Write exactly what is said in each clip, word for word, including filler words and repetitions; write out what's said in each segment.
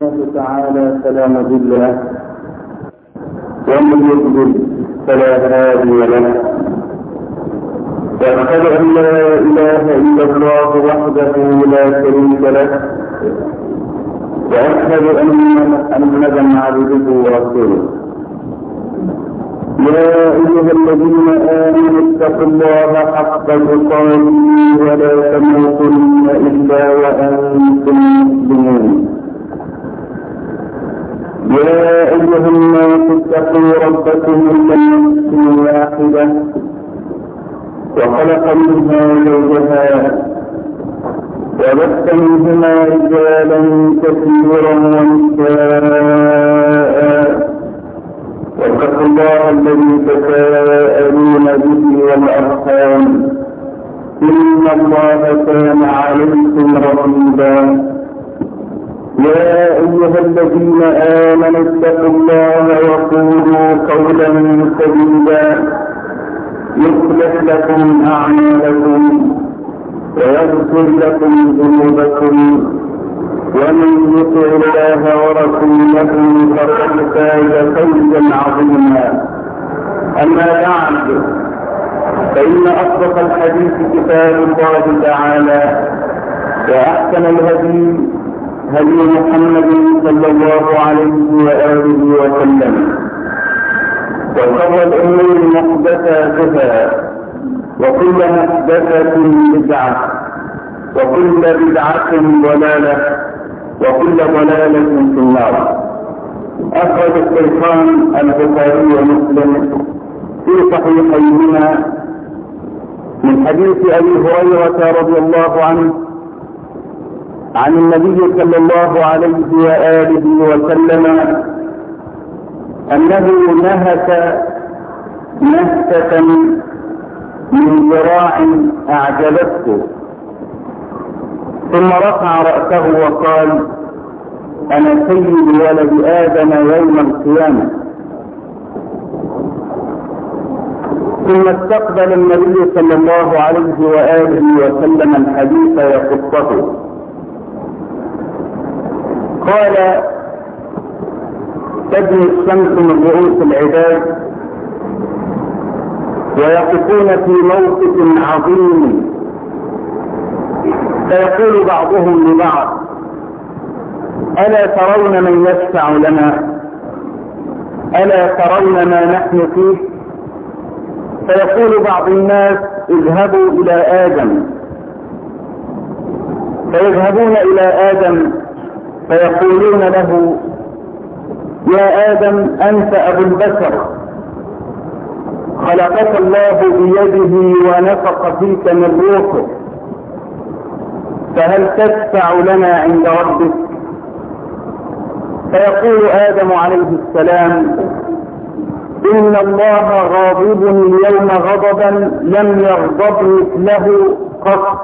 الله تعالى فلا مضل له ومن يضلل فلا هادي له، واشهد ان لا اله الا الله وحده لا شريك له، واشهد ان محمدا عبده ورسوله. يا ايها الذين امنوا اتقوا الله حق تقاته ولا تموتن الا وانتم مسلمون. يا ايها الناس اتقوا ربكم من نفس واحده وخلق منها زوجها وبث منهما رجالا كثيرا ونساء، واتقوا الله الذي تساءلون به والارحام ان الله كان عليكم رقيبا. يا ايها الذين امنوا اتقوا الله وقولوا قولا سديدا يصلح لكم اعمالكم ويغفر لكم ذنوبكم، ومن يطع الله ورسوله فقد فاز فوزا عظيما. اما بعد، فان اصدق الحديث كتاب الله تعالى، واحسن الهدي هدي محمد صلى الله عليه واله وسلم، وشر الامور محدثاتها، وكل محدثه بدعه، وكل بدعه ضلاله، وكل ضلاله في النار. اخرج الشيخان البخاري ومسلم في صحيحيهما من حديث ابي هريره رضي الله عنه عن النبي صلى الله عليه واله وسلم انه نهك نهكة من ذراع اعجبته، ثم رفع رأسه وقال: انا سيد ولد ادم يوم القيامة. ثم استقبل النبي صلى الله عليه واله وسلم الحديث يقصه. قال: تدني الشمس من رؤوس العباد ويقفون في موقف عظيم، فيقول بعضهم لبعض: ألا ترون من يشفع لنا؟ ألا ترون ما نحن فيه؟ فيقول بعض الناس: اذهبوا إلى آدم. فيذهبون إلى آدم فيقولون له: يا آدم أنت أبو البشر، خلقك الله بيده ونفخ فيك من روحه، فهل تشفع لنا عند ربك؟ فيقول آدم عليه السلام: إن الله غاضب اليوم غضبا لم يغضب مثله قط،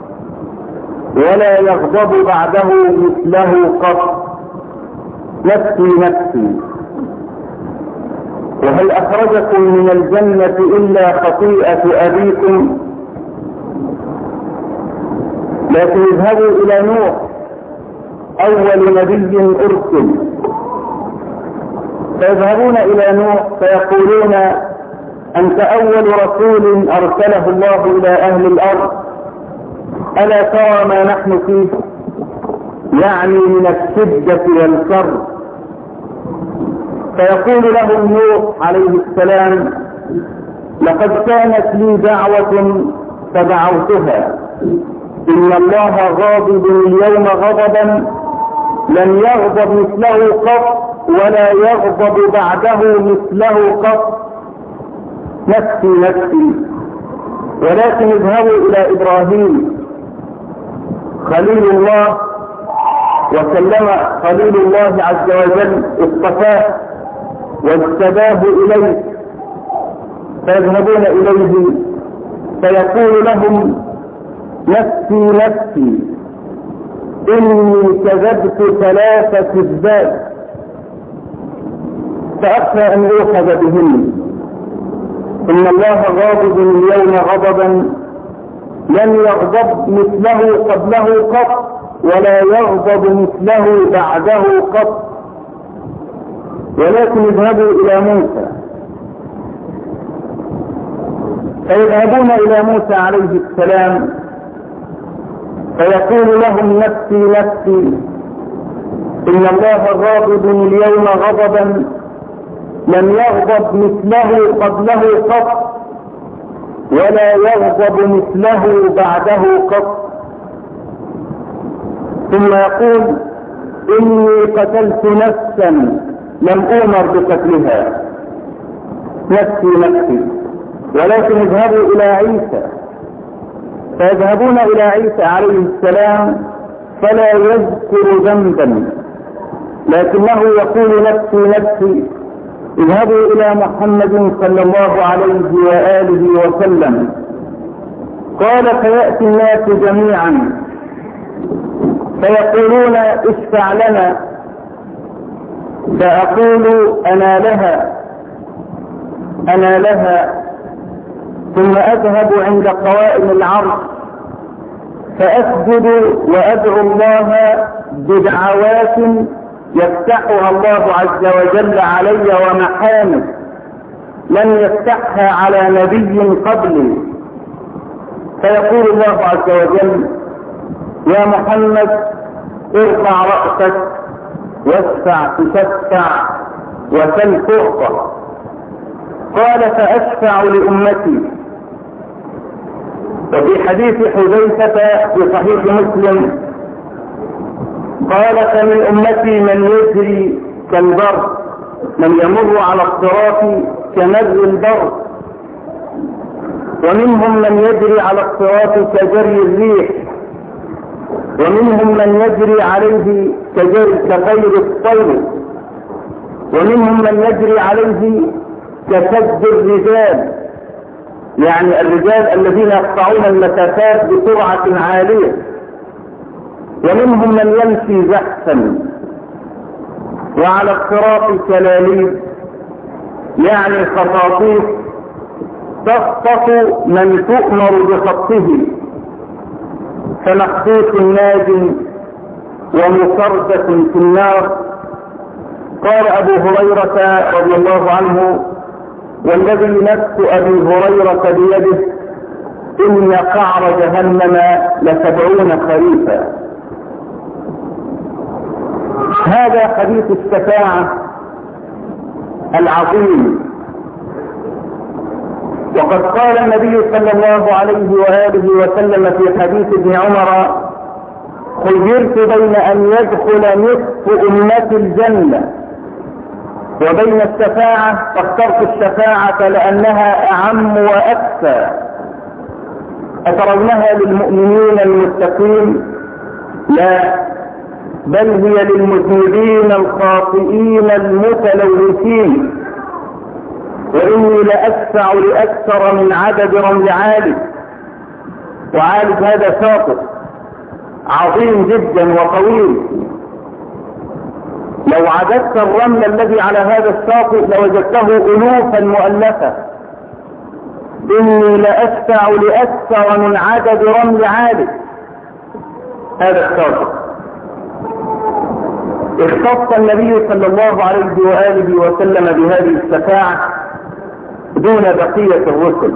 ولا يغضب بعده مثله قط، نفسي نفسي. وهل أخرجكم من الجنة إلا خطيئة أبيكم؟ لكن اذهبوا إلى نوح أول نبي أرسل، فيذهبون إلى نوح فيقولون: أنت أول رسول أرسله الله إلى أهل الأرض، ألا ترى ما نحن فيه؟ يعني من الشدة والكرب. فيقول لهم نوح عليه السلام: لقد كانت لي دعوة فدعوتها، إن الله غاضب اليوم غضبا لم يغضب مثله قط، ولا يغضب بعده مثله قط، نفسي نفسي. ولكن اذهبوا إلى إبراهيم خليل الله، وسلم خليل الله عز وجل اصطفاه واجتباه إليه، فيذهبون إليه فيقول لهم: نفسي نفسي، إني كذبت ثلاث كذبات فأخشى أن يؤخذ بهن. إن الله غاضب اليوم غضبا لم يغضب مثله قبله قط، ولا يغضب مثله بعده قط، ولكن اذهبوا إلى موسى. فيذهبون إلى موسى عليه السلام فيقول لهم نفسي نفسي، إن الله غاضب اليوم غضبا لم يغضب مثله قبله قط، ولا يغضب مثله بعده قط. ثم يقول إني قتلت نفسا لم أؤمر بقتلها، نفسي نفسي، ولكن اذهبوا إلى عيسى. فيذهبون إلى عيسى عليه السلام فلا يذكر ذنبا، لكنه يقول نفسي نفسي. اذهبوا إلى محمد صلى الله عليه وآله وسلم. قال فيأتي الناس جميعا فيقولون اشفع لنا، فأقول أنا لها أنا لها. ثم أذهب عند قوائم العرش فأسجد وأدعو الله بدعوات يفتحها الله عز وجل علي ومحامد لم يفتحها على نبي قبلي. فيقول الله عز وجل يا محمد ارفع رأسك واشفع تشفع وسل تعطى. قال فأشفع لأمتي. وفي حديث حذيفة في صحيح مسلم قال فمن أمتي من يجري كالبر، من يمر على الصراط كمر البر، ومنهم من يجري على الصراط كجري الريح، ومنهم من يجري عليه كجري كطير الطير، ومنهم من يجري عليه كسد الرجال، يعني الرجال الذين يقطعون المسافات بسرعة عالية، ومنهم من يمشي زحفا. وعلى الصراط كلاليب، يعني خطاطيف تخطف من تؤمر بخطه، كمخطوط ناج ومسردة في النار. قال أبو هريرة رضي الله عنه والذي نفس أبي هريرة بيده إن قعر جهنم لسبعون خريفا. هذا حديث الشفاعة العظيم. وقد قال النبي صلى الله عليه وآله وسلم في حديث ابن عمر خيرت بين أن يدخل نصف أمة الجنة وبين الشفاعة، فاخترت الشفاعة لأنها أعم وأكثر. أترونها للمؤمنين المتقين؟ لا، بل هي للمذنبين الخاطئين المتلوثين. وإني لأشفع لأكثر من عدد رمل عالج، وعالج هذا شاطئ عظيم جدا وطويل. لو عددت الرمل الذي على هذا الشاطئ لوجدته ألوفا مؤلفة. إني لأشفع لأكثر من عدد رمل عالج هذا الشاطئ. اختص النبي صلى الله عليه وآله وسلم بهذه الشفاعة دون بقية الرسل.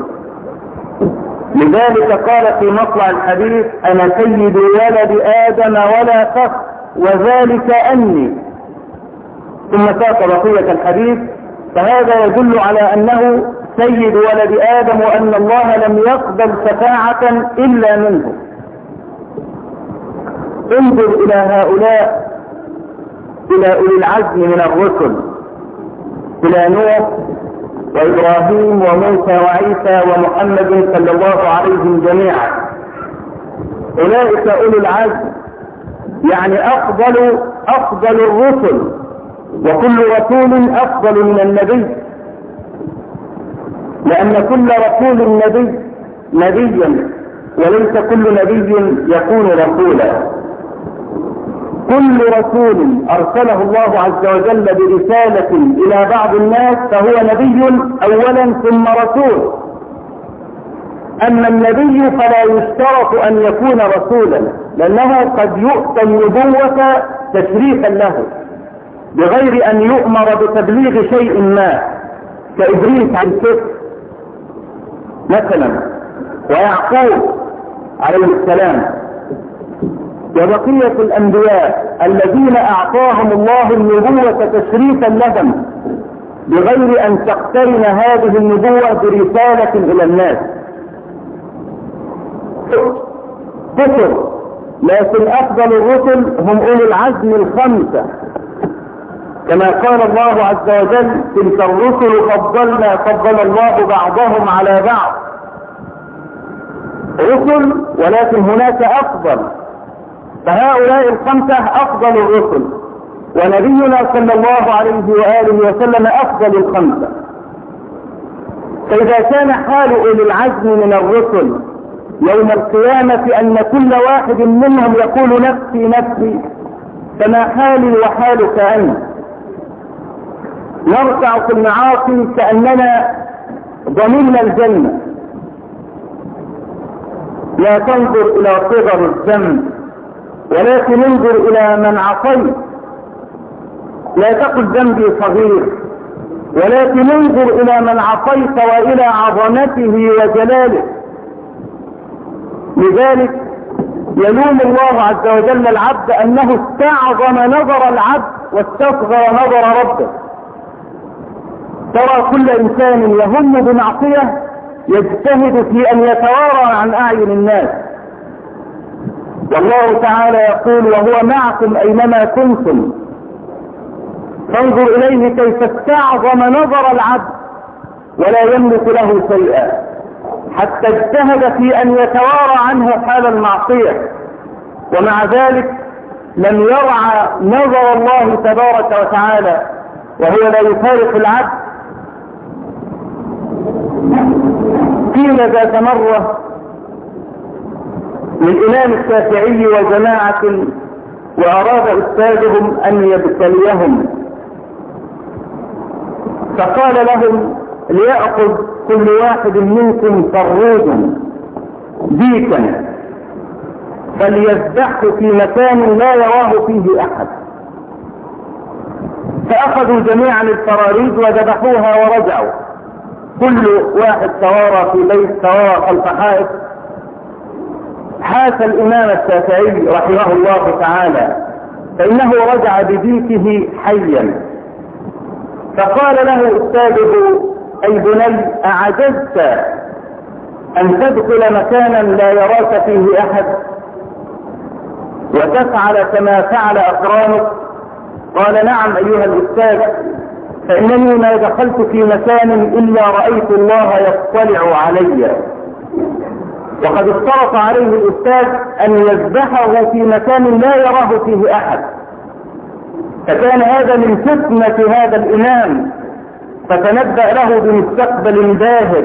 لذلك قال في مطلع الحديث أنا سيد ولد آدم ولا فخر وذلك أني، ثم ساق بقية الحديث. فهذا يدل على أنه سيد ولد آدم وأن الله لم يقبل شفاعة إلا منه. انظر إلى هؤلاء، إلى أولي العزم من الرسل، إلى نوح وإبراهيم وموسى وعيسى ومحمد صلى الله عليهم جميعا. أولئك أولي العزم، يعني أفضل أفضل الرسل، وكل رسول أفضل من النبي، لأن كل رسول نبي نبيا، وليس كل نبي يكون رسولا. كل رسول أرسله الله عز وجل برسالة إلى بعض الناس فهو نبي أولا ثم رسول. أما النبي فلا يشترط أن يكون رسولا، لأنه قد يؤتى النبوة تشريفا له بغير أن يؤمر بتبليغ شيء ما، كإدريس عليه السلام مثلا، ويعقوب عليه السلام، وبقية الأنبياء الذين أعطاهم الله النبوة تشريفا لهم بغير أن تقترن هذه النبوة برسالة إلى الناس. كثر، لكن أفضل الرسل هم أولي العزم الخمسة، كما قال الله عز وجل: تلك الرسل فضلنا فضل الله بعضهم على بعض. رسل ولكن هناك أفضل، فهؤلاء الخمسة أفضل الرسل، ونبينا صلى الله عليه وآله وسلم أفضل الخمسة. فإذا كان حال أولي العزم من الرسل يوم القيامة أن كل واحد منهم يقول نفسي نفسي، فما حالي وحالك أنت؟ نرجع في المعاصي كأننا ضمننا الجنة. لا تنظر إلى صغر الذنب ولكن انظر إلى من عصيت. لا تقل ذنبي صغير، ولكن انظر إلى من عصيت وإلى عظمته وجلاله. لذلك يلوم الله عز وجل العبد أنه استعظم نظر العبد واستصغر نظر ربه. ترى كل إنسان يهم بمعصية يجتهد في أن يتوارى عن أعين الناس، والله تعالى يقول: وهو معكم أينما كنتم. فانظر إليه كيف استعظم نظر العبد ولا يملك له شيئا، حتى اجتهد في أن يتوارى عنه حال المعصية، ومع ذلك لم يرعى نظر الله تبارك وتعالى، وهو لا يفارق العبد. قيل ذات مرة للإمام الشافعي وجماعة وأراد أستاذهم أن يبتليهم، فقال لهم: ليأخذ كل واحد منكم فرودا ديكا فليذبحه في مكان لا يراه فيه أحد. فأخذوا جميعا الفراريد وذبحوها ورجعوا، كل واحد توارى في بيت، توارى خلف حائط. حاس الإمام الشافعي رحمه الله تعالى، فإنه رجع بديكه حيا، فقال له أستاذه: أي بني، أعجزت أن تدخل مكانا لا يراك فيه أحد وتفعل كما فعل أقرانك؟ قال: نعم أيها الأستاذ، فإنني ما دخلت في مكان إلا رأيت الله يطلع علي. وقد اشترط عليه الأستاذ أن يذبحه في مكان لا يراه فيه أحد، فكان هذا من فتنة هذا الإمام، فتنبأ له بمستقبل باهر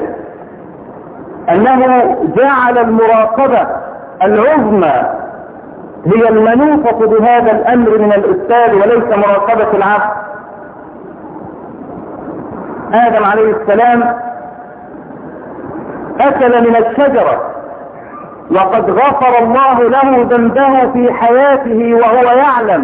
أنه جعل المراقبة العظمى هي المنوطة بهذا الأمر من الأستاذ وليس مراقبة العبد. آدم عليه السلام أكل من الشجرة وقد غفر الله له ذنبه في حياته وهو يعلم،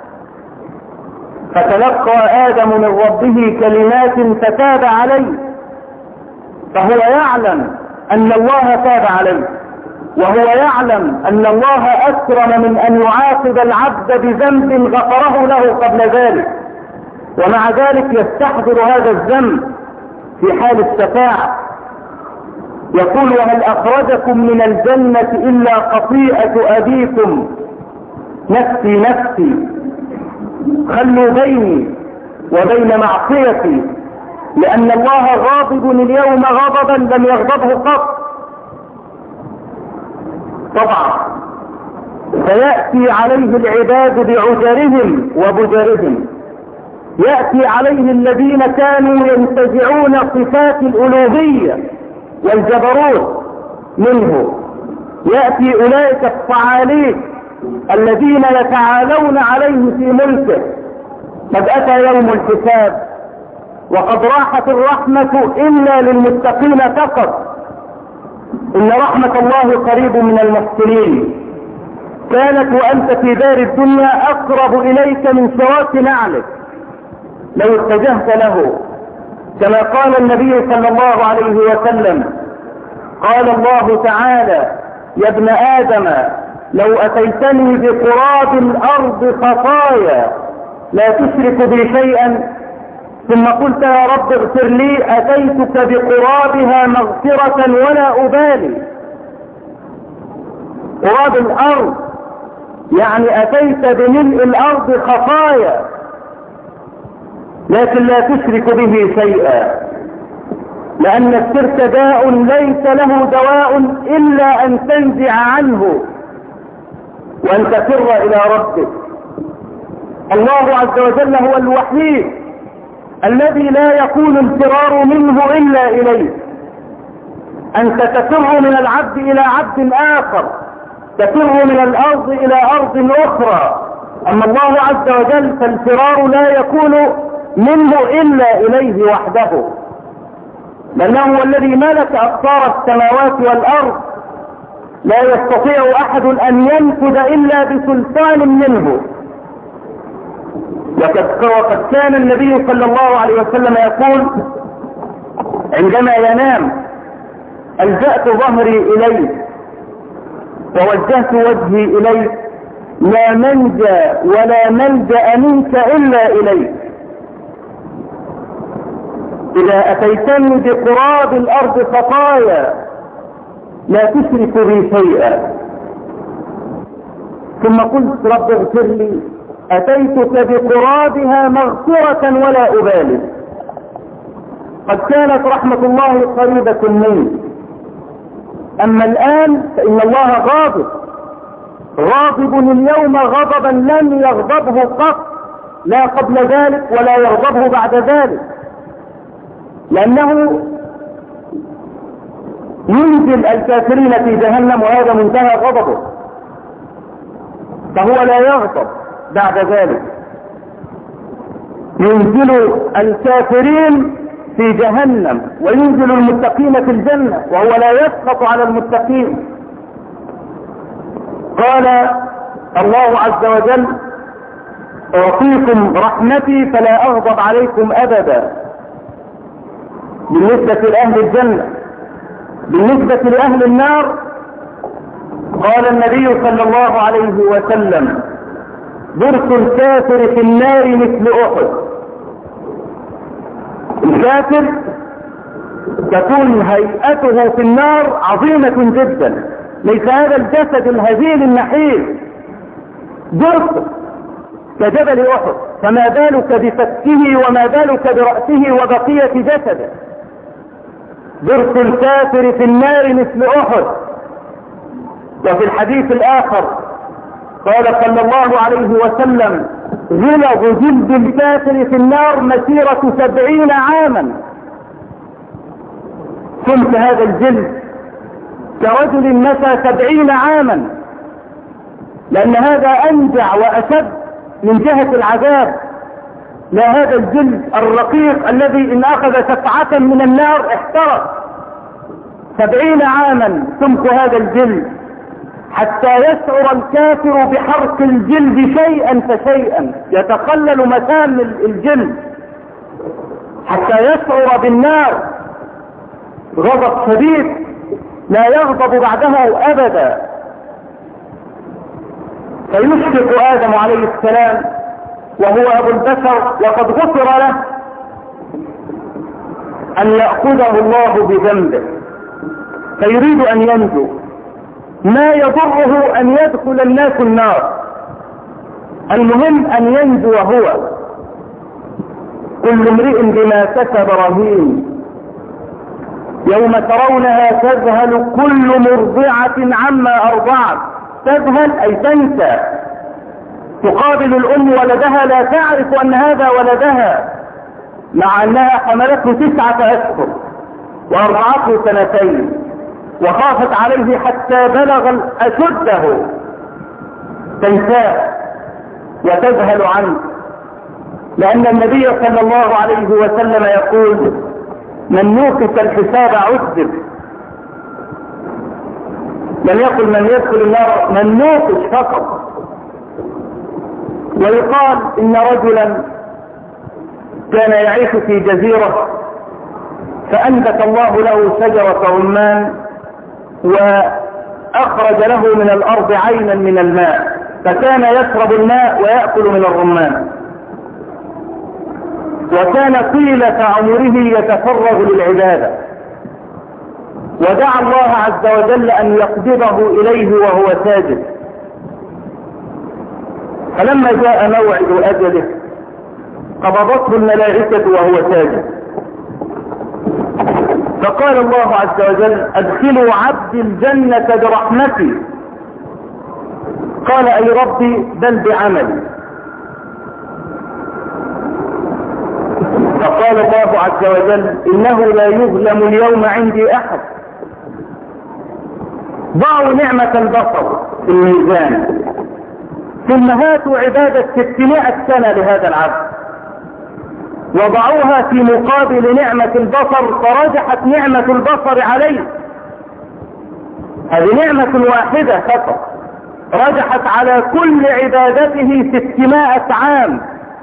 فتلقى آدم من ربه كلمات فتاب عليه، فهو يعلم أن الله تاب عليه، وهو يعلم أن الله أكرم من أن يعاقب العبد بذنب غفره له قبل ذلك، ومع ذلك يستحضر هذا الذنب في حال الشفاعة. يقول: وهل أخرجكم من الجنة إلا خطيئة أبيكم نفسي نفسي، خلوا بيني وبين معصيتي، لأن الله غاضب اليوم غضبا لم يغضبه قط. طبعا سيأتي عليه العباد بعجرهم وبجرهم، يأتي عليه الذين كانوا ينتزعون صفات الألوهية والجبروت منه، يأتي أولئك الصعاليك الذين يتعالون عليه في ملكه. قد أتى يوم الحساب وقد راحت الرحمة إلا للمتقين فقط، إن رحمة الله قريب من المحسنين. كانت وأنت في دار الدنيا أقرب إليك من شراك نعلك لو اتجهت له، كما قال النبي صلى الله عليه وسلم: قال الله تعالى: يا ابن آدم لو أتيتني بقراب الأرض خطايا لا تشرك بي شيئا، ثم قلت يا رب اغفر لي، أتيتك بقرابها مغفرة ولا أبالي. قراب الأرض يعني أتيت بملء الأرض خطايا لكن لا تشرك به شيئا، لأن الشرك داء ليس له دواء إلا أن تنزع عنه وأن تفر إلى ربك. الله عز وجل هو الوحيد الذي لا يكون الفرار منه إلا إليه. أنت تفر من العبد إلى عبد آخر، تفر من الأرض إلى أرض أخرى، أما الله عز وجل فالفرار لا يكون منه إلا إليه وحده، لأنه هو الذي ملك أقطار السماوات والأرض، لا يستطيع أحد أن ينفذ إلا بسلطان منه. وقد كان النبي صلى الله عليه وسلم يقول عندما ينام: ألجأت ظهري إليك ووجهت وجهي إليك، لا منجى ولا ملجأ منك إلا إليك. إذا أتيتني بقراب الأرض خطايا لا تشرك بي شيئا، ثم قلت رب اغفر لي، أتيتك بقرابها مغفرة ولا أبالي. قد كانت رحمة الله قريبة مني، أما الآن فإن الله غاضب، غاضب اليوم غضبا لم يغضبه قط، لا قبل ذلك ولا يغضبه بعد ذلك، لأنه ينزل الكافرين في جهنم وهذا منتهى غضبه، فهو لا يغضب بعد ذلك. ينزل الكافرين في جهنم وينزل المتقين في الجنة وهو لا يسقط على المتقين. قال الله عز وجل: أعطيكم رحمتي فلا أغضب عليكم أبدا. بالنسبة لأهل الجنة. بالنسبة لأهل النار قال النبي صلى الله عليه وسلم: درس الكافر في النار مثل أحد. الكافر تكون هيئته في النار عظيمة جدا، ليس هذا الجسد الهزيل النحيل، درس كجبل أحد، فما بالك بفكه وما بالك برأسه وبقية جسده. درس الكافر في النار مثل أحد. وفي الحديث الآخر قال صلى الله عليه وسلم: غلظ جلد الكافر في النار مسيرة سبعين عاما. سمت هذا الجلد كرجل مشى سبعين عاما، لأن هذا أنجع وأشد من جهة العذاب، لا هذا الجلد الرقيق الذي إن أخذ شفعة من النار احترق. سبعين عاما سمت هذا الجلد حتى يشعر الكافر بحرق الجلد شيئا فشيئا، يتخلل مسام الجلد حتى يشعر بالنار غضب شديد لا يغضب بعده أبدا. فيشفق آدم عليه السلام وهو أبو البشر وقد غفر له أن يأخذه الله بذنبه، فيريد أن ينجو. ما يضره أن يدخل الناس النار، المهم أن ينجو هو. كل امرئ بما كسب رهين، يوم ترونها تذهل كل مرضعة عما أرضعت. تذهل أي تنسى، تقابل الأم ولدها لا تعرف أن هذا ولدها، مع أنها حملته تسعة أشهر وأرضعته سنتين وخافت عليه حتى بلغ أشده. تنساه وتذهل عنه، لأن النبي صلى الله عليه وسلم يقول: من نوقف الحساب عذب. لم يقل من يدخل النار، من نوقش فقط. ويقال إن رجلا كان يعيش في جزيرة فأنبت الله له شجرة رمان وأخرج له من الأرض عينا من الماء، فكان يشرب الماء ويأكل من الرمان، وكان طيلة عمره يتفرغ للعبادة، ودعا الله عز وجل أن يقبضه إليه وهو ساجد. فلما جاء موعد أجله قبضته الملائكة وهو ساجد، فقال الله عز وجل: أدخلوا عبدي الجنة برحمتي. قال: أي ربي بل بعملي. فقال الله عز وجل: إنه لا يظلم اليوم عندي أحد. ضعوا نعمة البصر في الميزان، ثم هاتوا عبادة ستمائة سنة لهذا العبد وضعوها في مقابل نعمة البصر، فرجحت نعمة البصر عليه. هذه نعمة واحدة فقط رجحت على كل عبادته ستمائة عام.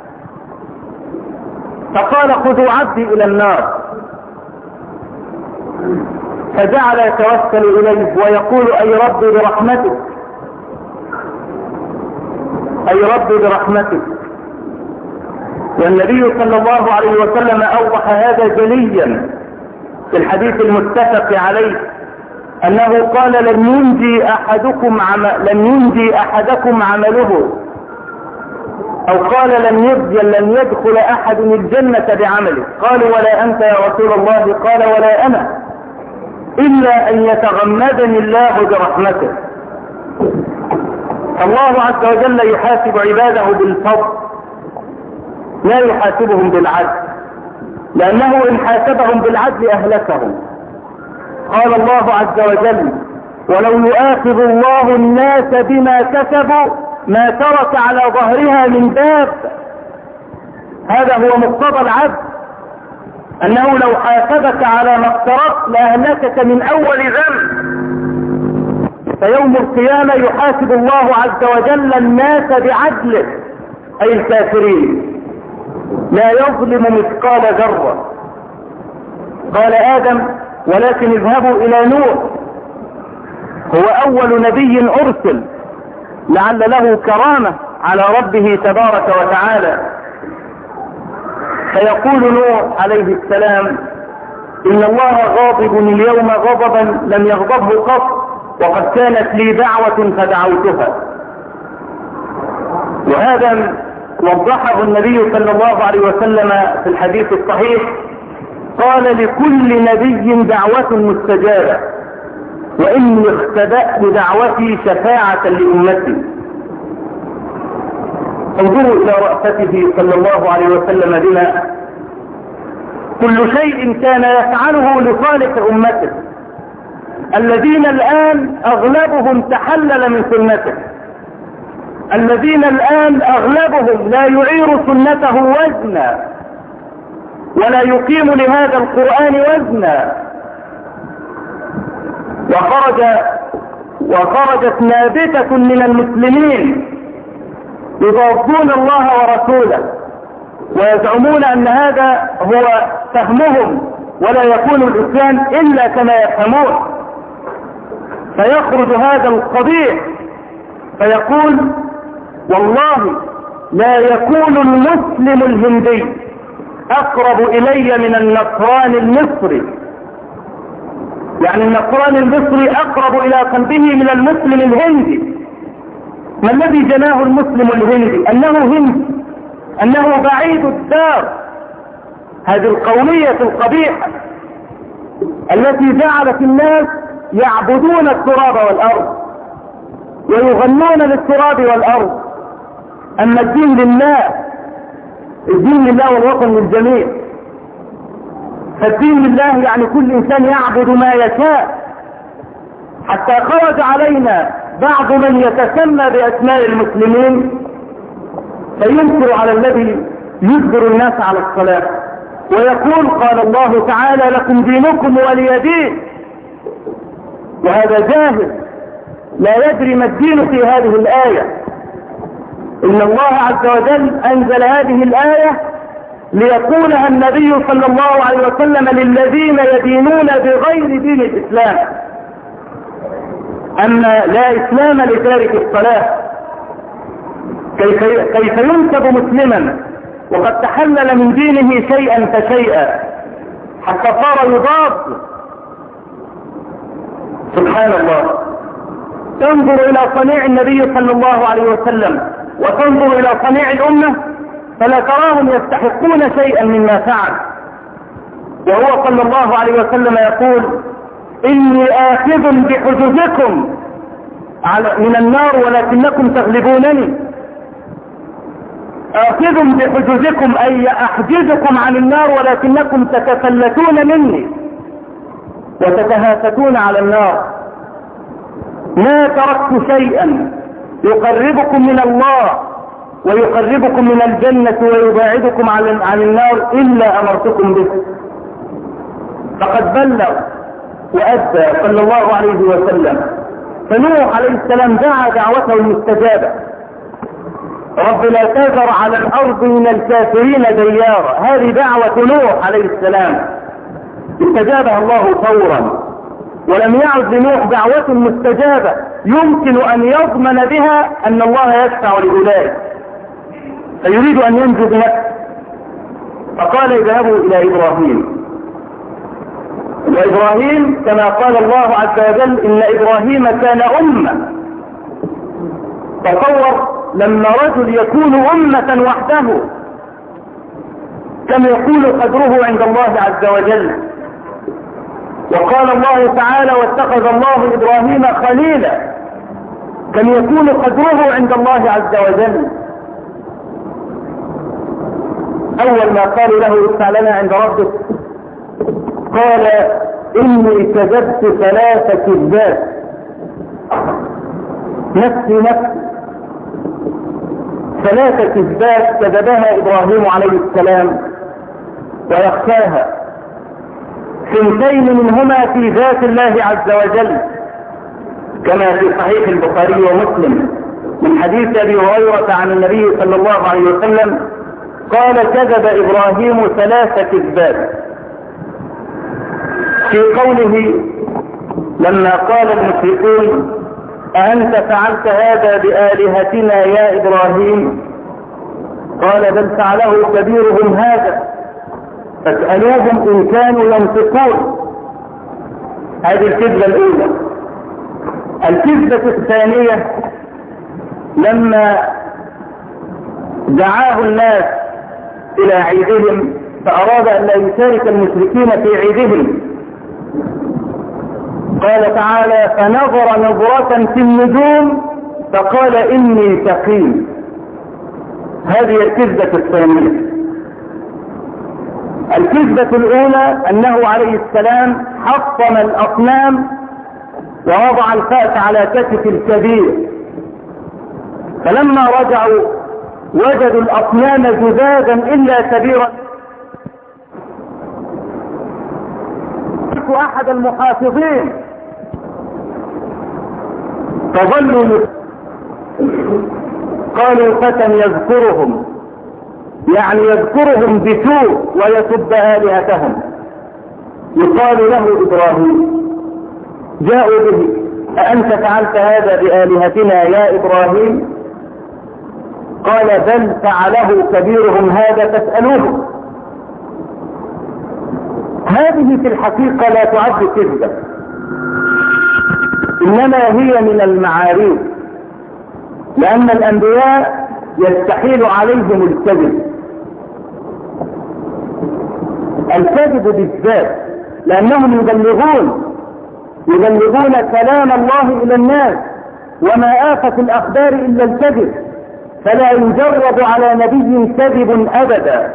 فقال: خذوا عبدي إلى النار. فجعل يتوسل إليه ويقول: أي ربي برحمتك، أي ربي برحمتك. والنبي صلى الله عليه وسلم أوضح هذا جليا في الحديث المتفق عليه، أنه قال: لن ينجي أحدكم عم... لن ينجي أحدكم عمله، أو قال: لن يدخل لن يدخل أحد الجنة بعمله. قالوا: ولا أنت يا رسول الله؟ قال: ولا أنا، إلا أن يتغمدني الله برحمته. الله عز وجل يحاسب عباده بالفضل، لا يحاسبهم بالعدل، لأنه إن حاسبهم بالعدل أهلكهم. قال الله عز وجل: ولو يؤاخذ الله الناس بما كسبوا ما ترك على ظهرها من داب. هذا هو مقتضى العدل، أنه لو حاسبك على ما اقترفت لأهلكك من أول ذنب. فيوم القيامة يحاسب الله عز وجل الناس بعدله، أي الكافرين، لا يظلم مثقال ذرة. قال آدم: ولكن اذهبوا إلى نوح، هو أول نبي أرسل، لعل له كرامة على ربه تبارك وتعالى. فيقول نوح عليه السلام: إن الله غاضب اليوم غضبا لم يغضبه قط، وقد كانت لي دعوة فدعوتها. وهذا وضحه النبي صلى الله عليه وسلم في الحديث الصحيح، قال: لكل نبي دعوة مستجابة، وإني اختبأت دعوتي شفاعة لأمتي. انظروا إلى رأفته صلى الله عليه وسلم بنا، كل شيء كان يفعله لصالح أمته، الذين الآن أغلبهم تحلل من سنته، الذين الآن أغلبهم لا يعير سنته وزنا ولا يقيم لهذا القرآن وزنا. وخرج وخرجت نابتة من المسلمين يضادون الله ورسوله ويزعمون أن هذا هو فهمهم، ولا يكون الإسلام إلا كما يفهمون. فيخرج هذا القبيح فيقول: والله لا يكون المسلم الهندي أقرب إلي من النصراني المصري، يعني النصراني المصري أقرب إلى قلبه من المسلم الهندي. ما الذي جناه المسلم الهندي؟ أنه هندي، أنه بعيد الدار. هذه القومية القبيحة التي جعلت الناس يعبدون التراب والأرض ويغنون للتراب والأرض. أما الدين لله، الدين لله والوطن للجميع. فالدين لله يعني كل إنسان يعبد ما يشاء، حتى خرج علينا بعض من يتسمى بأسماء المسلمين فينكر على الذي يجبر الناس على الصلاة ويقول: قال الله تعالى: لكم دينكم ولي دين. وهذا جاهل لا يدري ما الدين في هذه الآية. إن الله عز وجل أنزل هذه الآية ليقولها النبي صلى الله عليه وسلم للذين يدينون بغير دين الإسلام. أما لا إسلام لتارك الصلاة، كيف كيف ينسب مسلما وقد تحلل من دينه شيئا فشيئا حتى صار يضاد؟ سبحان الله. تنظر إلى صنيع النبي صلى الله عليه وسلم وتنظر إلى صنيع الأمة فلا تراهم يستحقون شيئا مما فعل، وهو صلى الله عليه وسلم يقول: إني آخذ بحجزكم من النار ولكنكم تغلبونني. آخذ بحجزكم أي أحجزكم عن النار ولكنكم تتفلتون مني وتتهافتون على النار. ما تركت شيئا يقربكم من الله ويقربكم من الجنة ويباعدكم عن النار إلا أمرتكم به. فقد بلغ وأدى صلى الله عليه وسلم. فنوح عليه السلام دعا دعوته المستجابة: رب لا تذر على الأرض من الكافرين ديارا. هذه دعوة نوح عليه السلام استجابها الله فورا، ولم يعد لنوح دعوة مستجابة يمكن أن يضمن بها أن الله يشفع لأولئك، فيريد أن ينجو بنفسه. فقال: اذهبوا إلى إبراهيم. وإبراهيم كما قال الله عز وجل: إن إبراهيم كان أمة. تصور لما رجل يكون أمة وحده كم يكون قدره عند الله عز وجل. وقال الله تعالى: واتخذ الله إبراهيم خليلا. كم يكون قدره عند الله عز وجل. أول ما قالوا له: ادفع لنا عند ربك، قال: إني كذبت ثلاث كذبات، نفسي نفسي. ثلاث كذبات كذبها إبراهيم عليه السلام ويخشاها، ثنتين منهما في ذات الله عز وجل كما في صحيح البخاري ومسلم من حديث أبي هريرة عن النبي صلى الله عليه وسلم قال: كذب إبراهيم ثلاث كذبات. في قوله لما قال المشركون: أأنت فعلت هذا بآلهتنا يا إبراهيم؟ قال: بل فعله كبيرهم هذا فاسألوهم إن كانوا ينطقون. هذه الكذبة الأولى. الكذبة الثانية لما دعاه الناس إلى عيدهم فأراد أن لا يشارك المشركين في عيدهم، قال تعالى: فنظر نظرة في النجوم فقال: إني سقيم. هذه الكذبة الثانية. الكذبة الأولى أنه عليه السلام حطم الأصنام ووضع الفأس على كتف الكبير، فلما رجعوا وجدوا الأصنام جذاذا إلا كبيرا. أحد المحافظين فظلوا قالوا: فتى يذكرهم، يعني يذكرهم بسوء ويسب آلهتهم، يقال له إبراهيم. جاءوا به: أأنت فعلت هذا بآلهتنا يا إبراهيم؟ قال: بل فعله كبيرهم هذا فاسألوه. هذه في الحقيقة لا تعد كذبة، إنما هي من المعاريف، لأن الأنبياء يستحيل عليهم الكذب. الكذب بالذات لأنهم يبلغون يبلغون كلام الله إلى الناس، وما آفة الأخبار إلا الكذب، فلا يجرب على نبي كذب أبدا.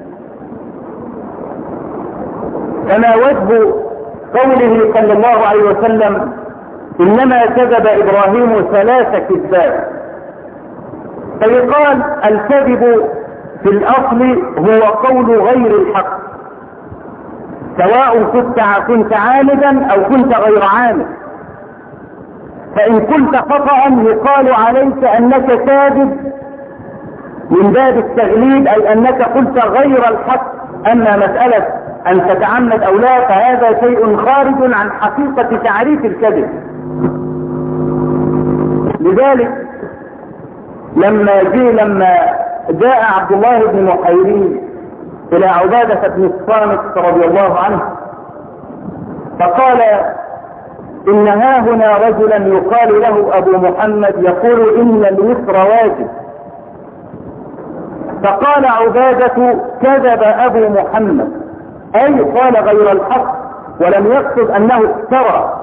فما وجه قوله صلى الله عليه وسلم: إنما كذب إبراهيم ثلاث كذبات؟ فيقال الكذب في الأصل هو قول غير الحق، سواء كنت كنت عامدا أو كنت غير عامد. فإن قلت خطأ يقال عليك أنك كاذب من باب التغليب، أي أنك قلت غير الحق. أما مسألة أن تتعمد أو لا فهذا شيء خارج عن حقيقة تعريف الكذب. لذلك لما جاء لما جاء عبد الله بن محيرين إلى عبادة بن الصامت رضي الله عنه فقال إن ها هنا رجلا يقال له أبو محمد يقول إن الوتر واجب. فقال عبادة كذب أبو محمد، أي قال غير الحق ولم يقصد أنه افترى.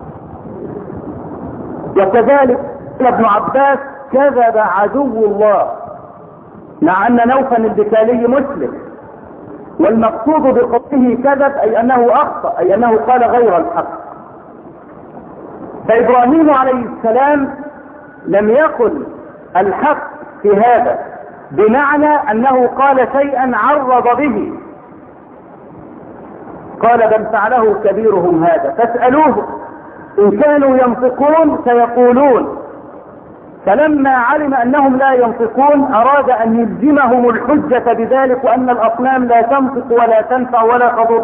وكذلك ابن عباس كذب عدو الله، مع أن نوفا البكالي مسلم، والمقصود بقوله كذب أي أنه أخطأ، أي أنه قال غير الحق. فإبراهيم عليه السلام لم يقل الحق في هذا بمعنى أنه قال شيئا عرض به، قال بل فعله كبيرهم هذا فاسألوه إن كانوا ينطقون سيقولون. فلما علم أنهم لا ينطقون أراد أن يلزمهم الحجة بذلك، وأن الأصنام لا تنطق ولا تنفع ولا تضر.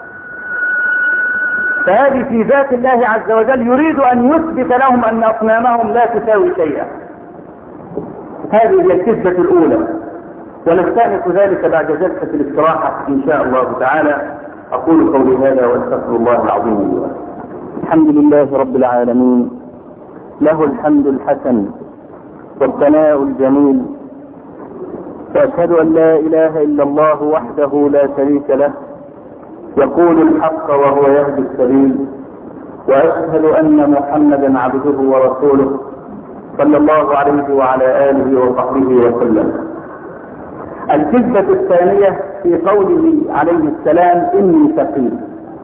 فهذه في ذات الله عز وجل يريد أن يثبت لهم أن أصنامهم لا تساوي شيئا. هذه هي الكذبة الأولى، ونستأنف ذلك بعد جلسة الاستراحة إن شاء الله تعالى. أقول قولي هذا وأستغفر الله العظيم لي ولكم. الحمد لله رب العالمين، له الحمد الحسن والثناء الجميل، وأشهد أن لا إله إلا الله وحده لا شريك له يقول الحق وهو يهدي السبيل، وأشهد أن محمدا عبده ورسوله صلى الله عليه وعلى آله وصحبه وسلم. الكذبة الثانية في قوله عليه السلام إني سقيم.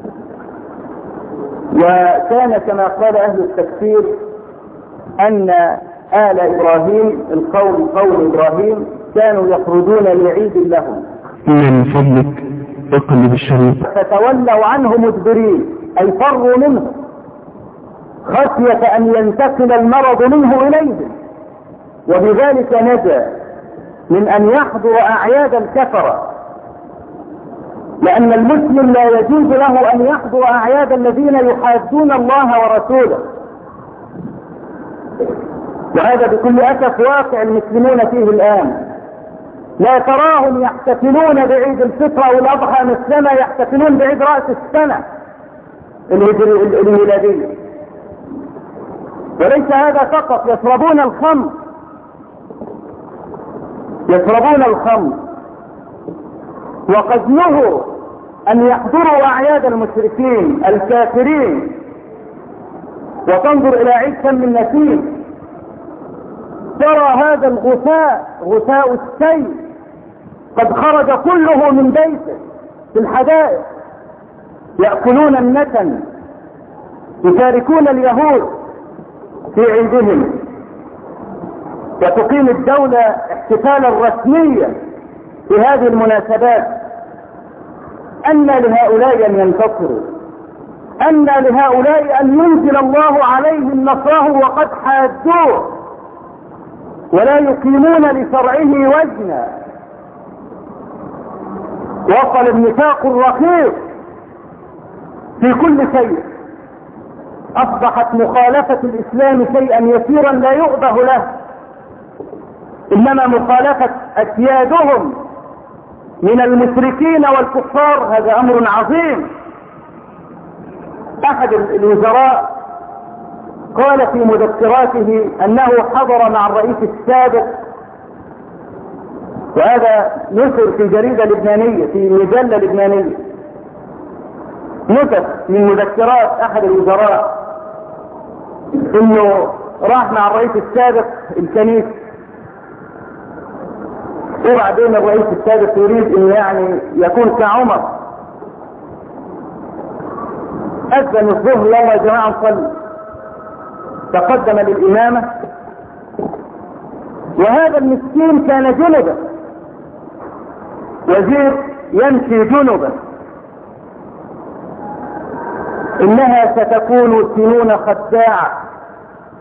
وكان كما قال أهل التفسير أن آل إبراهيم القوم قوم إبراهيم كانوا يخرجون لعيد لهم من فضلك اقلب الشريط فتولوا عنه مدبرين، أي فروا منه خشية أن ينتقل المرض منه إليهم، وبذلك نجا من أن يحضر أعياد الكفرة، لأن المسلم لا يجوز له أن يحضر أعياد الذين يحادون الله ورسوله. وهذا بكل أسف واقع المسلمون فيه الآن، لا تراهم يحتفلون بعيد الفطر والأضحى مثلما يحتفلون بعيد رأس السنة الميلادية. وليس هذا فقط، يشربون الخمر يشربون الخمر وقد نهوا أن يحضروا أعياد المشركين الكافرين. وتنظر إلى عيد شم النسيم ترى هذا الغثاء غثاء السيل قد خرج كله من بيته في الحدائق، يأكلون النتن، يشاركون اليهود في عيدهم، وتقيم الدولة احتفالا رسميا في هذه المناسبات. أن لهؤلاء أن ينتصروا، أن لهؤلاء أن ينزل الله عليهم نصره وقد حادوه ولا يقيمون لشرعه وزنا. وصل النفاق الرخيص في كل شيء، أصبحت مخالفة الإسلام شيئا يسيرا لا يؤبه له، إنما مخالفة أسيادهم من المشركين والكفار هذا أمر عظيم. أحد الوزراء قال في مذكراته أنه حضر مع الرئيس السابق، وهذا نشر في جريدة لبنانية في مجلة لبنانية، نشر من مذكرات أحد الوزراء إنه راح مع الرئيس السابق الكنيسة، وبعدين الرئيس السابق يريد إنه يعني يكون كعمر، أذن الظهر يلا يا جماعة نصلي، تقدم للإمامة، وهذا المسكين كان جنبا، وزير يمشي جنبا. إنها ستكون سنون خداعة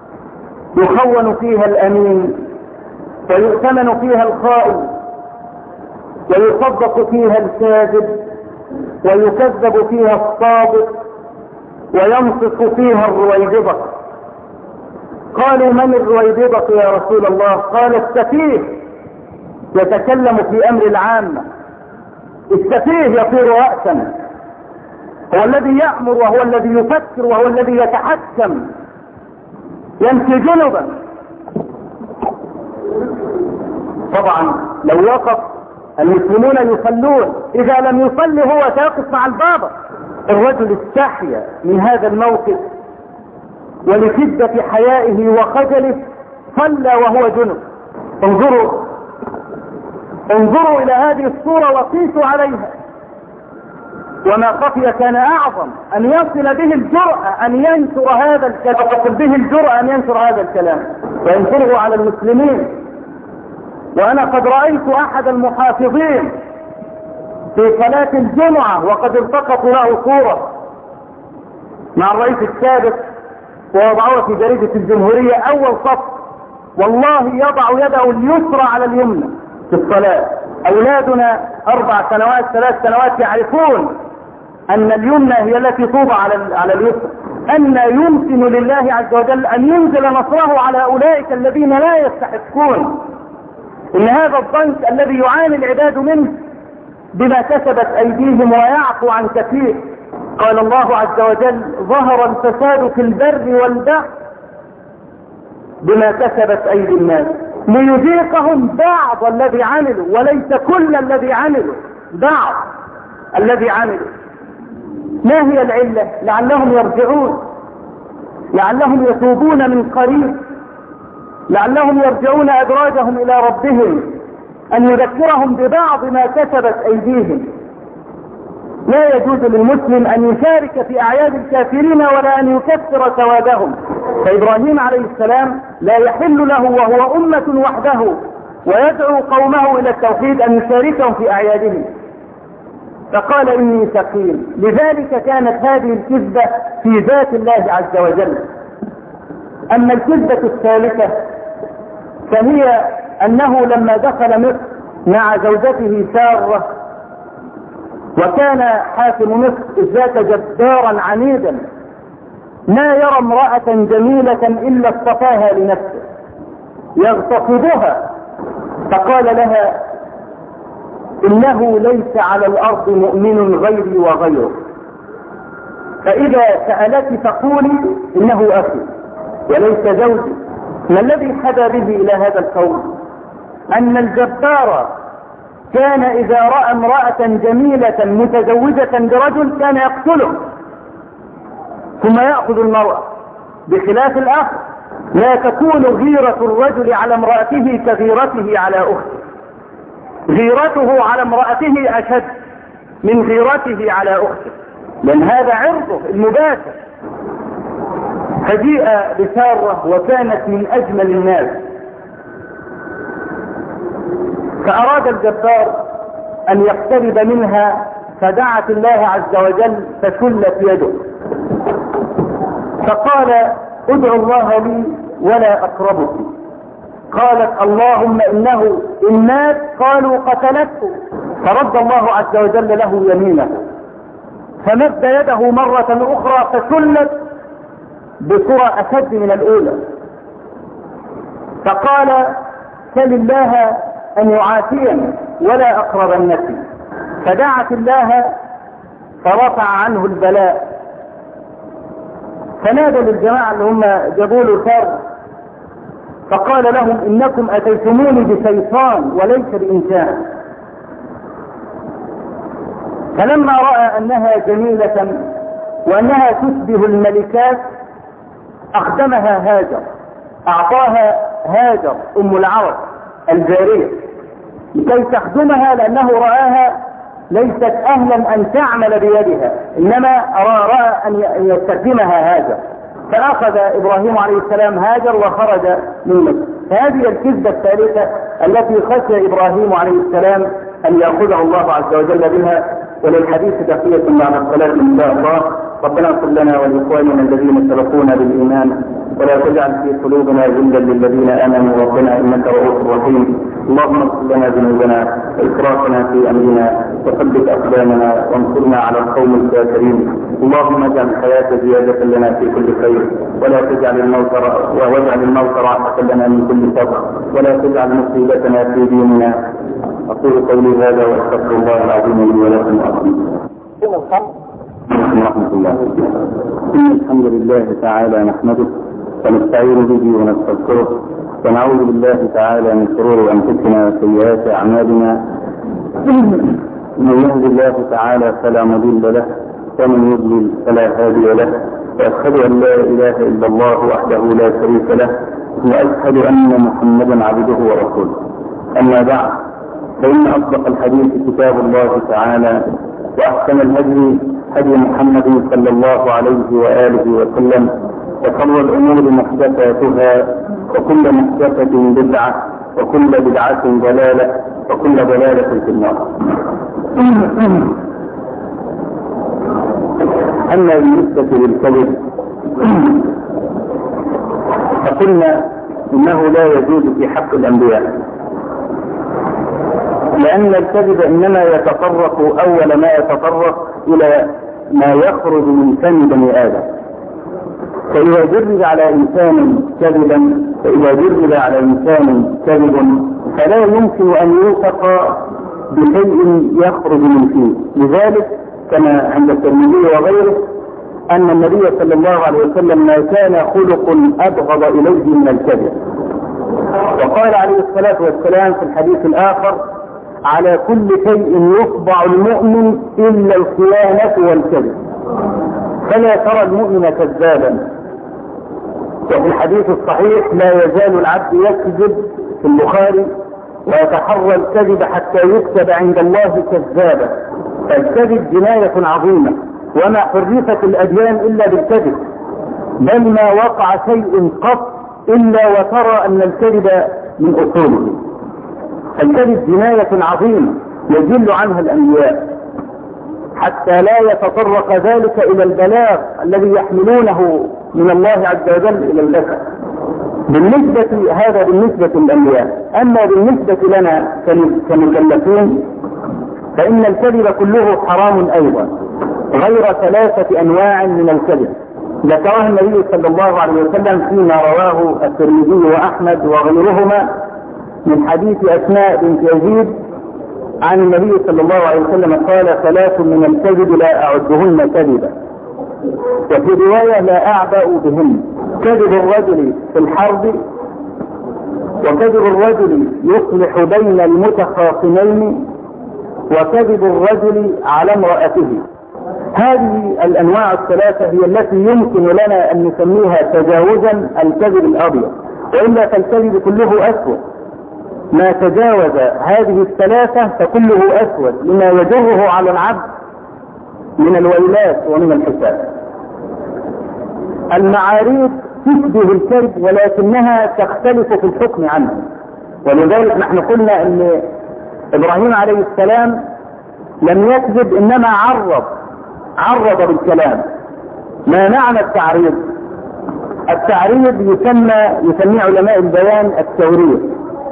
يخون فيها الأمين ويؤتمن فيها الخائن ويصدق فيها الكاذب ويكذب فيها الصادق وينصف فيها الرويبضة. قالوا من الرويبضة يا رسول الله؟ قال السفيه يتكلم في أمر العامة. السفيه يطير رأسا، هو الذي يأمر وهو الذي يفكر وهو الذي يتحكم، يمشي جنبا. طبعا لو وقف المسلمون يصلون، إذا لم يصلي هو سيقف مع البابا. الرجل استحيا من هذا الموقف ولشدة حيائه وخجله صلى وهو جنب. انظروا انظروا إلى هذه الصورة وقيسوا عليها. وما خفي كان أعظم أن يصل به الجرأة أن ينشر هذا الكلام، يصل به الجرأة أن ينشر هذا الكلام وينشره على المسلمين. وأنا قد رأيت أحد المحافظين في صلاة الجمعة وقد التقطوا له صورة مع الرئيس السابق ووضعوها في جريدة الجمهورية أول صف، والله يضع يده اليسرى على اليمنى في الصلاة. أولادنا أربع سنوات ثلاث سنوات يعرفون أن اليمنى هي التي توضع على على اليسرى. أن يمكن لله عز وجل أن ينزل نصره على أولئك الذين لا يستحقون. إن هذا الضنك الذي يعاني العباد منه بما كسبت أيديهم ويعفو عن كثير. قال الله عز وجل ظهر الفساد في البر والبحر بما كسبت أيدي الناس ليذيقهم بعض الذي عملوا، وليس كل الذي عملوا، بعض الذي عملوا. ما هي العلة؟ لعلهم يرجعون، لعلهم يتوبون من قريب، لعلهم يرجعون أدراجهم إلى ربهم، أن يذكرهم ببعض ما كسبت أيديهم. لا يجوز للمسلم أن يشارك في أعياد الكافرين ولا أن يكفر سوادهم. فإبراهيم عليه السلام لا يحل له وهو أمة وحده ويدعو قومه إلى التوحيد أن يشاركهم في أعيادهم، فقال إني سقيم. لذلك كانت هذه الكذبة في ذات الله عز وجل. أما الكذبة الثالثة فهي أنه لما دخل مصر مع زوجته سارة، وكان حاكم مصر ذاك جبارا عنيدا ما يرى امرأة جميلة إلا اصطفاها لنفسه يغتصبها، فقال لها إنه ليس على الأرض مؤمن غيري وغيره، فإذا سألت فقولي إنه أخي وليس زوجي. ما الذي حدا به إلى هذا القول؟ أن الجبار كان إذا رأى امرأة جميلة متزوجة برجل كان يقتله ثم يأخذ المرأة، بخلاف الآخر لا تكون غيرة الرجل على امرأته كغيرته على أخته. غيرته على امرأته أشد من غيرته على أخته، لأن هذا عرضه المباشر. فجيء بسارة وكانت من أجمل الناس، فأراد الجبار أن يقترب منها فدعت الله عز وجل فشلت يده، فقال ادعو الله لي ولا أقربك. قالت اللهم إنه إن مات قالوا قتلته، فرد الله عز وجل له يمينه فمد يده مرة أخرى فشلت بصورة أشد من الأولى، فقال سل الله أن يعافيني ولا أقربنك، فدعت الله فرفع عنه البلاء. فنادى للجماعة اللي هم جابوا له سار فقال لهم إنكم أتيتموني بشيطان وليس بإنسان. فلما رأى أنها جميلة وأنها تشبه الملكات أخدمها هاجر، أعطاها هاجر أم العرب الجارية لكي تخدمها، لأنه رآها ليست أهلا أن تعمل بيدها، إنما رأى أن يستخدمها هاجر. فأخذ إبراهيم عليه السلام هاجر وخرج من مصر. هذه الكذبة الثالثة التي خشى إبراهيم عليه السلام أن يأخذه الله عز وجل بها. وللحديث بقية بعد الصلاة إن شاء الله. ربنا اغفر لنا ولإخواننا الذين سبقونا بالإيمان ولا تجعل في قلوبنا غلا للذين آمنوا ربنا إنك رؤوف رحيم. اللهم اغفر لنا ذنوبنا وإسرافنا في أمرنا وثبت أقدامنا وانصرنا على القوم الكافرين. اللهم اجعل الحياة زيادة لنا في كل خير ولا تجعل الموت واجعل الموت راحة لنا من كل شر ولا تجعل مصيبتنا في ديننا. أقول قولي هذا وأستغفر الله العظيم لي ولكم ورحمة الله. الحمد لله تعالى نحمده ونستعين به ونستغفره ونعوذ بالله تعالى من شرور أنفسنا وسيئات أعمالنا. من يهد الله تعالى فلا مضل له ومن يضلل فلا هادي له. وأشهد أن لا إله إلا الله وحده لا شريك له وأشهد أن محمدا عبده ورسوله. أما بعد، فإن أصدق الحديث كتاب الله تعالى وأحسن الهدي هدي محمد صلى الله عليه وآله وسلم وشر الأمور محدثاتها وكل محدثة بدعة وكل بدعة ضلالة وكل ضلالة في النار. أما بالنسبة للكذب فقلنا إنه لا يجوز في حق الأنبياء، لأن الكذب إنما يتطرق أول ما يتطرق إلى ما يخرج من فم بني آدم. فإذا جرب على إنسان كذبا فإذا جرب على إنسان كذب فلا يمكن أن يوثق بشيء يخرج من فيه. لذلك كما عند الترمذي وغيره أن النبي صلى الله عليه وسلم ما كان خلق أبغض إليه من الكذب. وقال عليه الصلاة والسلام في الحديث الآخر: على كل شيء يخضع المؤمن إلا الخيانة والكذب، فلا ترى المؤمن كذابا. وفي الحديث الصحيح: لا يزال العبد يكذب في البخاري ويتحرى الكذب حتى يكتب عند الله كذابا. فالكذب جناية عظيمة، وما حرفت الأديان إلا بالكذب، بل ما وقع شيء قط إلا وترى أن الكذب من أصوله. الكذب جناية عظيمة يجل عنها الأنبياء حتى لا يتطرق ذلك إلى البلاغ الذي يحملونه من الله عز وجل إلى البشر. بالنسبة هذا بالنسبة للأنبياء. أما بالنسبة لنا كمكلفين فإن الكذب كله حرام أيضا، غير ثلاثة أنواع من الكذب ذكرها النبي صلى الله عليه وسلم فيما رواه الترمذي وأحمد وغيرهما من حديث أسماء بنت يزيد عن النبي صلى الله عليه وسلم قال: ثلاث من الكذب لا أعدهن كذبا، وفي رواية لا أعبأ بهن: كذب الرجل في الحرب، وكذب الرجل يصلح بين المتخاصمين، وكذب الرجل على امرأته. هذه الأنواع الثلاثة هي التي يمكن لنا أن نسميها تجاوزا الكذب الأبيض، وإلا فالكذب كله أسود. ما تجاوز هذه الثلاثة فكله أسود لما يجره على العبد من الويلات ومن الحساب. المعاريف تشبه الكذب ولكنها تختلف في الحكم عنه، ولذلك نحن قلنا أن إبراهيم عليه السلام لم يكذب، إنما عرض عرض بالكلام. ما معنى التعريض؟ التعريض يسمى يسمي علماء البيان التورية،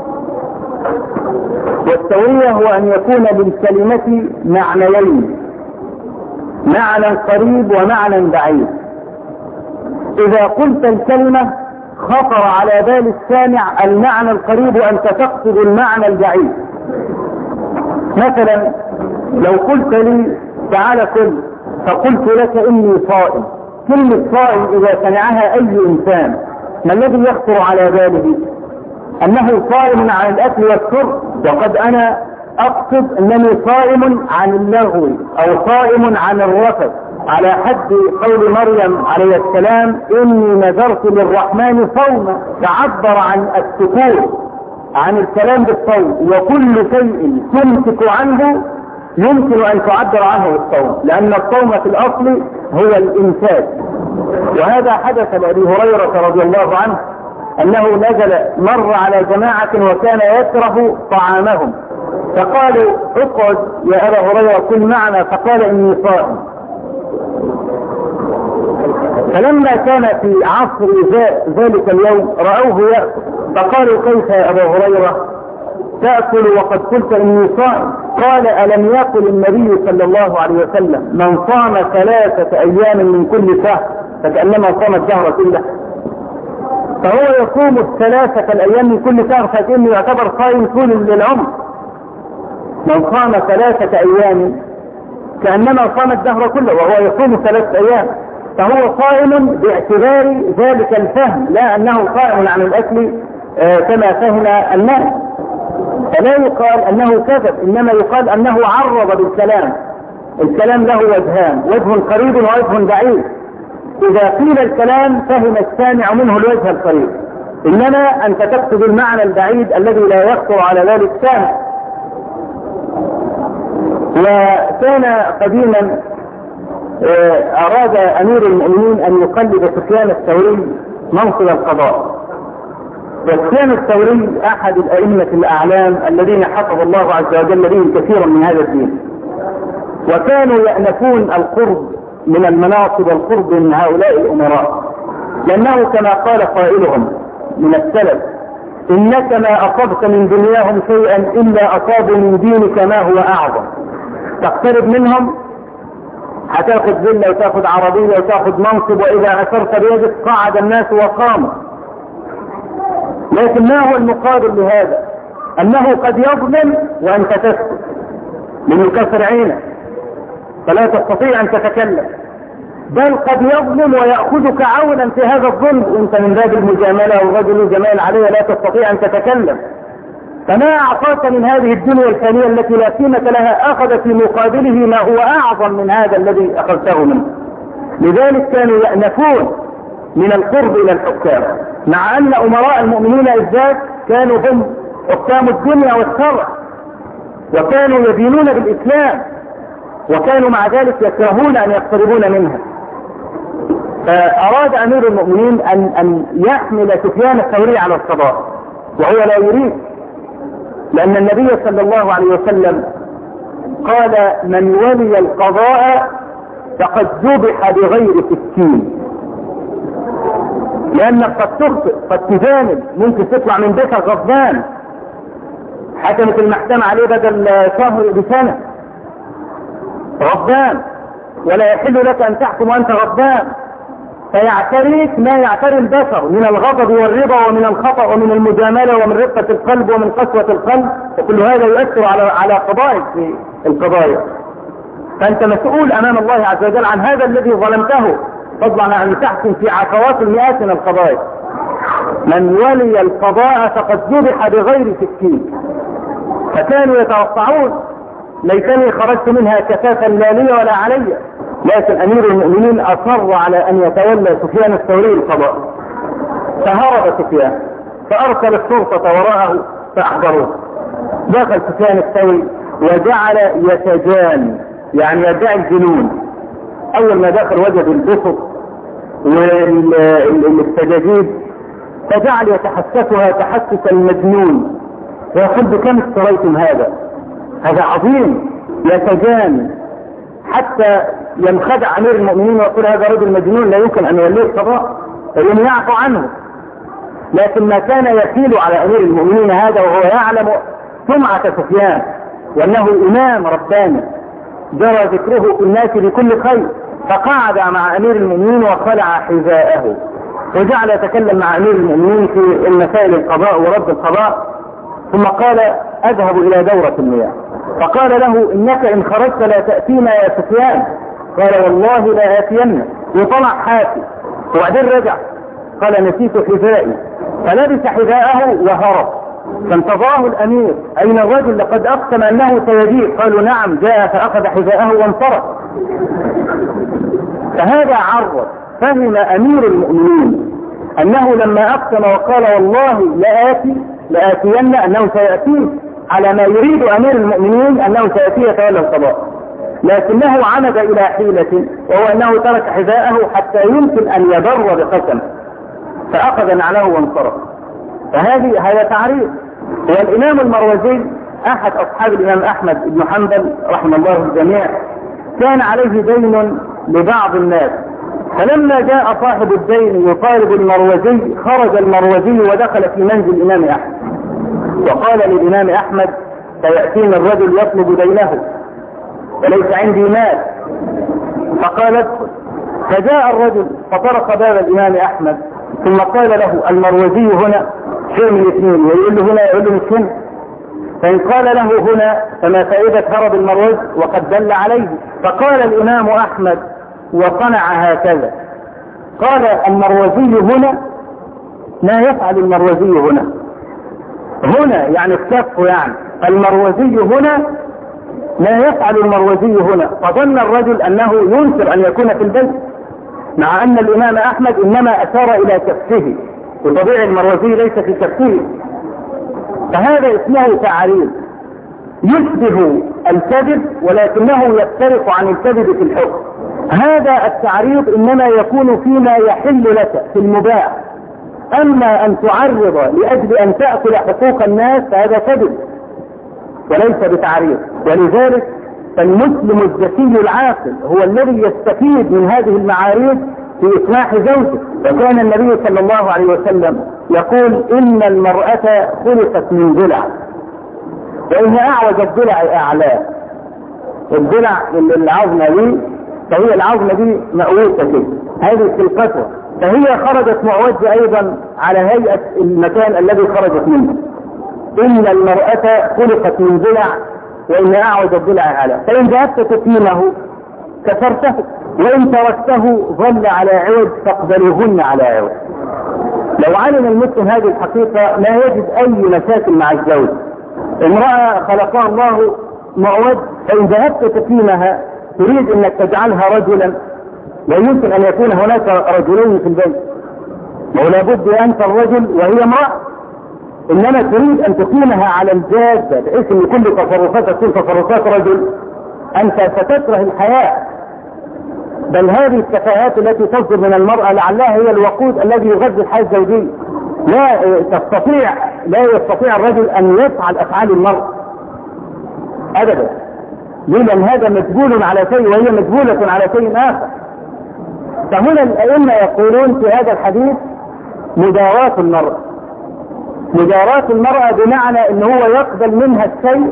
والتورية هو أن يكون للكلمة معنيين: معنى قريب ومعنى بعيد. إذا قلت الكلمة خطر على بال السامع المعنى القريب وأنت تقصد المعنى البعيد. مثلا لو قلت لي تعال كل، فقلت لك إني صائم، كلمة صائم إذا سمعها أي إنسان ما الذي يخطر على باله؟ أنه صائم عن الأكل والشرب، وقد أنا أقصد أنني صائم عن اللغو أو صائم عن الرفث، على حد قول مريم عليه السلام: إني نذرت للرحمن صوما، تعبر عن السكوت عن الكلام بالصوم. وكل شيء تمسك عنه يمكن أن تعبر عنه بالصوم، لأن الصوم في الأصل هو الإمساك. وهذا حدث لأبي هريرة رضي الله عنه أنه نزل مر على جماعة وكان يكره طعامهم، فقالوا: اقعد يا أبا هريرة كل معنا، فقال: إني صائم. فلما كان في عصر ذلك اليوم رأوه يأكل فقالوا كيف يا أبا هريرة تأكل وقد قلت إني صائم؟ قال ألم يقل النبي صلى الله عليه وسلم من صام ثلاثة أيام من كل شهر فكأنما صام الدهر كله؟ فهو يصوم الثلاثة الأيام من كل شهر فكأنه يعتبر صائم طول العمر. من صام ثلاثة أيام كأنما صام الدهر كله وهو يصوم ثلاثة أيام، فهو صائم باعتبار ذلك الفهم، لا أنه صائم عن الأكل آه كما فهم الناس. فلا يقال أنه كذب، إنما يقال أنه عرض بالكلام. الكلام له وجهان، وجه قريب ووجه بعيد. إذا قيل الكلام فهم السامع منه الوجه القريب، إنما أنت تقصد المعنى البعيد الذي لا يخطر على ذلك السامع. وكان قديما أراد أمير المؤمنين أن يقلد سفيان الثوري منصب القضاء. وسفيان الثوري أحد الأئمة الأعلام الذين حفظ الله عز وجل بهم كثيرا من هذا الدين، وكانوا يأنفون القرب من المناصب والقرب من هؤلاء الأمراء، لأنه كما قال قائلهم من السلف إنك ما أصبت من دنياهم شيئا إلا أصابوا من دينك ما هو أعظم. تقترب منهم هتاخد فيلا وتاخد عربية وتاخد منصب، وإذا أثرت بيدك قعد الناس وقاموا. لكن ما هو المقابل لهذا؟ أنه قد يظلم وأنت تسكت من الكسر عينك فلا تستطيع أن تتكلم، بل قد يظلم ويأخذك عونا في هذا الظلم وانت من باب المجاملة والرجل جمال عليه لا تستطيع أن تتكلم. فما أعطاك من هذه الدنيا الفانية التي لا قيمة لها أخذ في مقابله ما هو أعظم من هذا الذي أخذته منه. لذلك كانوا يأنفون من القرب إلى الحكام، مع أن أمراء المؤمنين بالذات كانوا هم حكام الدنيا والشرع، وكانوا يدينون بالإسلام، وكانوا مع ذلك يكرهون أن يقتربون منها. فأراد أمير المؤمنين أن, أن يحمل سفيان الثوري على القضاء، وهو لا يريد، لأن النبي صلى الله عليه وسلم قال من ولي القضاء فقد ذبح بغير سكين. لأنك قد تخطئ، قد تجانب، ممكن تطلع من بيتك غضبان، حكمت المحكمة عليه بدل شهر بسنة غضبان، ولا يحل لك أن تحكم وأنت غضبان، فيعتريك ما يعتري البشر من الغضب والرضا ومن الخطأ ومن المجاملة ومن رقة القلب ومن قسوة القلب، وكل هذا يؤثر على على قضائك في القضايا. فأنت مسؤول أمام الله عز وجل عن هذا الذي ظلمته، فضلا عن أن تحكم في عشرات المئات من القضايا. من ولي القضاء فقد ذبح بغير سكين. فكانوا يتوقعون ليتني خرجت منها كفافا لا لي ولا علي، لكن أمير المؤمنين أصر على أن يتولى سفيان الثوري القضاء. فهرب سفيان فأرسل الشرطة وراءه فأحضروه. دخل سفيان الثوري وجعل يتجان، يعني يدعي الجنون. أول ما دخل وجد البسط والسجاجيد فجعل يتحسسها تحسس المجنون، ويقول بكم اشتريتم هذا؟ هذا عظيم. يتجان حتى ينخدع أمير المؤمنين ويقول هذا رجل مجنون لا يمكن أن يوليه القضاء، فيوم يعفو عنه. لكن ما كان يخيل على أمير المؤمنين هذا وهو يعلم سمعة سفيان وأنه إمام رباني جرى ذكره في الناس بكل خير، فقعد مع أمير المؤمنين وخلع حذاءه وجعل يتكلم مع أمير المؤمنين في المسائل القضاء ورد القضاء. ثم قال أذهب إلى دورة المياه، فقال له إنك إن خرجت لا تأتينا يا سفيان. قال والله لا آتينا. وطلع حافي وبعدين رجع قال نسيت حذائي، فلبس حذاءه وهرب. فانتظره الأمير أين الرجل لقد أقسم أنه سيجيء؟ قالوا نعم جاء فأخذ حذاءه وانصرف. فهذا عرض. فهم أمير المؤمنين أنه لما أقسم وقال والله لآتي لآتين أنه سيأتيه على ما يريد أمير المؤمنين أنه سيأتي يتولى القضاء، لكنه عمد إلى حيلة وهو أنه ترك حذاءه حتى يمكن أن يبر بقسم، فأخذ نعله وانصرف. فهذه هذا تعريف. والإمام المروزي أحد أصحاب الإمام أحمد بن حنبل رحمه الله الجميع كان عليه دين لبعض الناس، فلما جاء صاحب الدين يطالب المروزي خرج المروزي ودخل في منزل الإمام أحمد وقال للإمام أحمد سيأتيني الرجل يطلب دينه وليس عندي مال، فقال ادخل. فجاء الرجل فطرق باب الإمام أحمد ثم قال له المروزي هنا، شيء من الاثنين، ويقول له هنا يقول له مش هنا. فإن قال له هنا فما فائدة هرب المروز وقد دل عليه. فقال الإمام أحمد وصنع هكذا، قال المروزي هنا ما يفعل المروزي هنا، هنا يعني الكف، يعني المروزي هنا ما يفعل المروزي هنا. فظن الرجل أنه ينكر أن يكون في البيت، مع أن الإمام أحمد إنما أشار إلى كفه، وطبيعي المروزي ليس في كفه. فهذا اسمه تعريض يشبه الكذب ولكنه يفترق عن الكذب في الحكم. هذا التعريض إنما يكون فيما يحل لك في المباح، أما أن تعرض لأجل أن تأكل حقوق الناس فهذا كذب وليس بتعريض. ولذلك فالمسلم الذكي العاقل هو الذي يستفيد من هذه المعاريض في إصلاح زوجه. وكان النبي صلى الله عليه وسلم يقول إن المرأة خلقت من ضلع، وإن أعوج الضلع أعلاه. الضلع العظمة دي فهي العظمة دي مأوسة كده، هذه خلقتها، فهي خرجت معوجة أيضا على هيئة المكان الذي خرجت منه. إن المرأة خلقت من ضلع وإن أعوج الضلع أعلاه، فإن ذهبت تتميمه كسرته، وإن تركته ظل على عوج فاقبلوهن على عوج. لو علم المسلم هذه الحقيقة لا يجد أي مشاكل مع الزوج. امرأة خلقها الله معوج، فإن ذهبت تتميمها تريد أنك تجعلها رجلا، لا يمكن أن يكون هناك رجلين في البيت، ولا بد أنت الرجل وهي امرأة، إنما تريد أن تقيمها على الجادة بحيث أن كل تصرفاتك تكون تصرفات رجل، أنت ستكره الحياة. بل هذه التفاهات التي تصدر من المرأة لعلها هي الوقود الذي يغذي الحياة الزوجية. لا تستطيع لا يستطيع الرجل أن يفعل أفعال المرأة أبدا، لأن هذا مجبول على شيء وهي مجبولة على شيء آخر. فهنا الأئمة يقولون في هذا الحديث مداراة المرأة. مداراة المرأة بمعنى أنه هو يقبل منها الشيء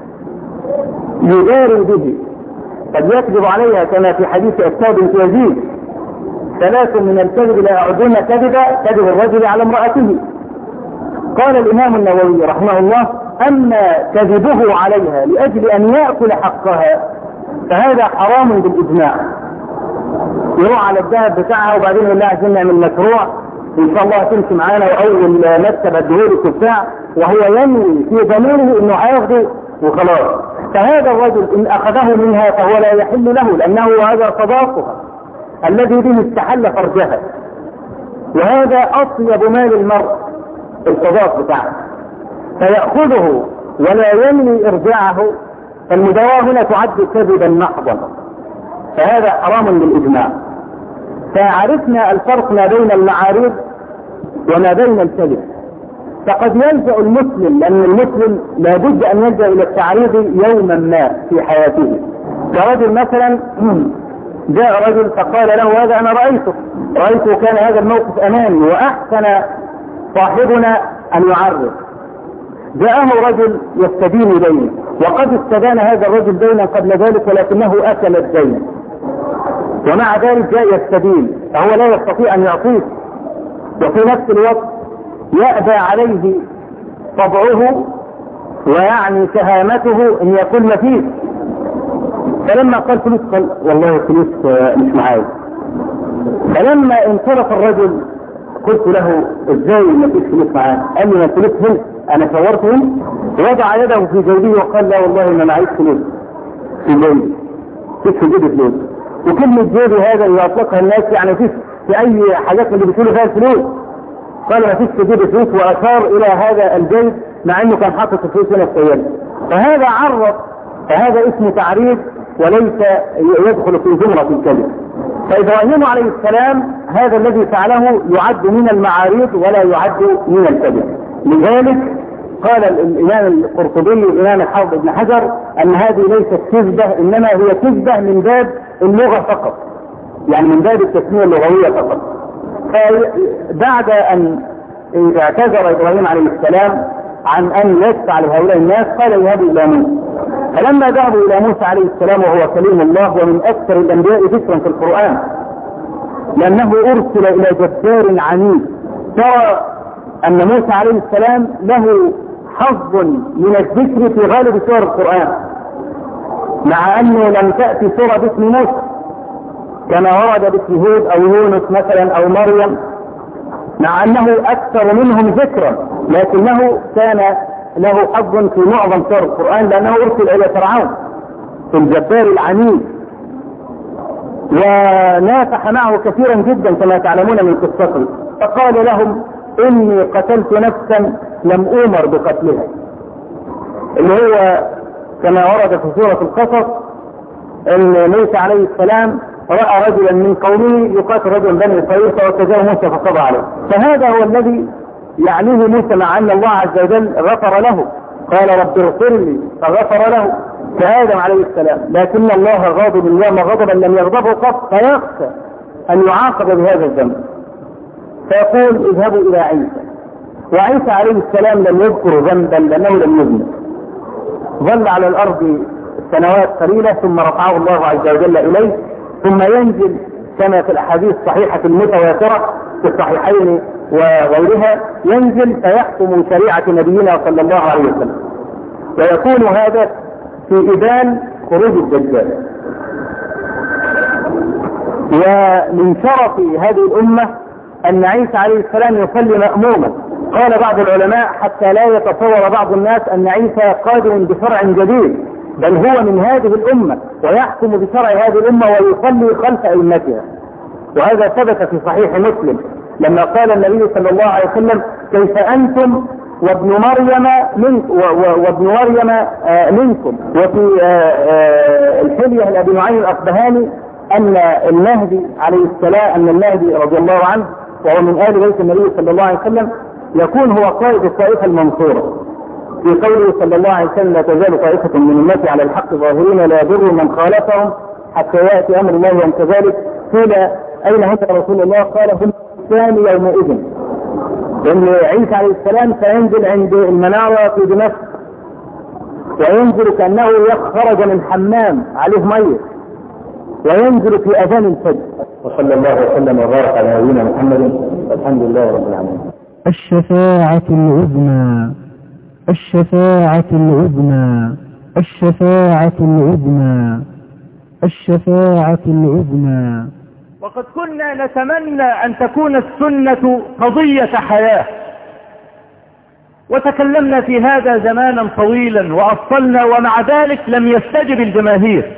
يداري به، قد يكذب عليها كما في حديث أساد بنت يزيد ثلاث من الكذب لا يعدون كذبا كذب الرجل على امرأته. قال الإمام النووي رحمه الله أما كذبه عليها لأجل أن يأكل حقها فهذا حرام بالإجماع. يروح على الذهب بتاعها وبعدين يقول لها عايزين نعمل مشروع إن شاء الله تمشي معانا، وأول مكتب الدهور بتاع وهو ينوي في ضميره إنه هياخده وخلاص. فهذا الرجل إن أخذه منها فهو لا يحل له، لأنه هذا صداقها الذي به استحل فرجها، وهذا أطيب مال المرء الصداق بتاعه، فيأخذه ولا ينوي إرجاعه، فالمداواة هنا تعد كذبا محضا، فهذا حرام بالإجماع. فعرفنا الفرق ما بين المعارض وما بين الكذب. فقد يلجأ المسلم، لأن المسلم لابد أن يلجأ إلى التعريض يوما ما في حياته. كرجل مثلا جاء رجل فقال له هذا أنا رأيته رأيته كان هذا الموقف أمامي وأحسن صاحبنا أن يعرض. جاءه رجل يستدين دينه، وقد استدان هذا الرجل دينا قبل ذلك ولكنه أكل الدين، ومع ذلك جاء يستدين، فهو لا يستطيع أن يعطيه، وفي نفس الوقت يأبى عليه طبعه ويعني شهامته ان يكون مفيد. فلما قال فلوس قال والله فلوس مش معايا. فلما انصرف الرجل قلت له ازاي ما فيش فلوس معاه؟ قال لي ما الفلوس هنا، انا صورت هنا. وضع يده في جيبه وقال لا والله ما معيش فلوس في جيبي، فيش في جيبي فلوس. وكلمة جيبي هذا يطلقها الناس يعني فيش في اي حاجات اللي بتقولوا فيها الفلوس. قال ما فيش في جيبي فلوس، واشار الى هذا الجيب مع انه كان حاطط الفلوس هنا في السيارة. فهذا عرض، فهذا اسمه تعريض وليس يدخل في زمرة الكذب. فإبراهيم عليه السلام هذا الذي فعله يعد من المعاريض ولا يعد من الكذب. لذلك قال الإمام القرطبي الإمام الحافظ ابن حجر أن هذه ليست كذبة، إنما هي كذبة من باب اللغة فقط، يعني من باب التسمية اللغوية فقط. فبعد أن اعتذر إبراهيم عليه السلام عن أن يدفع لهؤلاء الناس قال اذهبوا إلى موسى. فلما ذهبوا إلى موسى عليه السلام وهو كليم الله ومن أكثر الأنبياء ذكرا في القرآن لأنه أرسل إلى جبار عنيد، ترى أن موسى عليه السلام له حظ من الذكر في غالب سور القرآن، مع أنه لم تأتي سورة باسم موسى كما ورد باسم هود أو يونس مثلا أو مريم، مع أنه أكثر منهم ذكرا، لكنه كان له حظ في معظم سور القرآن لأنه أرسل إلى فرعون في الجبار العنيد، ونافح معه كثيرا جدا كما تعلمون من قصته. فقال لهم إني قتلت نفسا لم أؤمر بقتلها، اللي هو كما ورد في سورة القصص ان موسى عليه السلام رأى رجلا من قومه يقاتل رجلا بني إسرائيل فوكزه موسى فقضى عليه. فهذا هو الذي يعنيه موسى، مع أن الله عز وجل غفر له، قال رب اغفر لي فغفر له كآدم عليه السلام، لكن الله غاضب اليوم غضبا لم يغضبه قط، فيخشى أن يعاقب بهذا الذنب فيقول اذهبوا إلى عيسى. وعيسى عليه السلام لم يذكر ذنبا لأنه لم يذنب، ظل على الأرض سنوات قليلة ثم رفعه الله عز وجل إليه، ثم ينزل كما في الأحاديث الصحيحة المتواترة في الصحيحين وغيرها، ينزل فيحكم شريعة نبينا صلى الله عليه وسلم، ويكون هذا في إذان خروج الدجال. ومن شرف هذه الأمة أن عيسى عليه السلام يصلي مأموما. قال بعض العلماء حتى لا يتصور بعض الناس أن عيسى قادم بشرع جديد، بل هو من هذه الأمة ويحكم بشرع هذه الأمة ويصلي خلف أئمتها. وهذا ثبت في صحيح مسلم لما قال النبي صلى الله عليه وسلم كيف أنتم وابن مريم منكم وابن مريم منكم. وفي الحلية لأبي نعيم الأصبهاني أن المهدي عليه السلام أن المهدي رضي الله عنه وهو من آل بيت النبي صلى الله عليه وسلم يكون هو قائد الطائفة المنصورة، في قوله صلى الله عليه وسلم لا تزال طائفة من الناس على الحق ظاهرين لا يضر من خالفهم حتى يأتي أمر الله. وأن كذلك قيل أين هم رسول الله؟ قال هم الثاني يومئذ، لأن عيسى عليه السلام سينزل عند المنارة في دمشق، وينزل كأنه خرج من حمام عليه مية، وينزل في أذان الفجر. وصلى الله وسلم وبارك على نبينا محمد، الحمد لله رب العالمين. الشفاعة العظمى الشفاعة العظمى الشفاعة العظمى الشفاعة العظمى. وقد كنا نتمنى أن تكون السنة قضية حياة، وتكلمنا في هذا زمانا طويلا وأصلنا، ومع ذلك لم يستجب الجماهير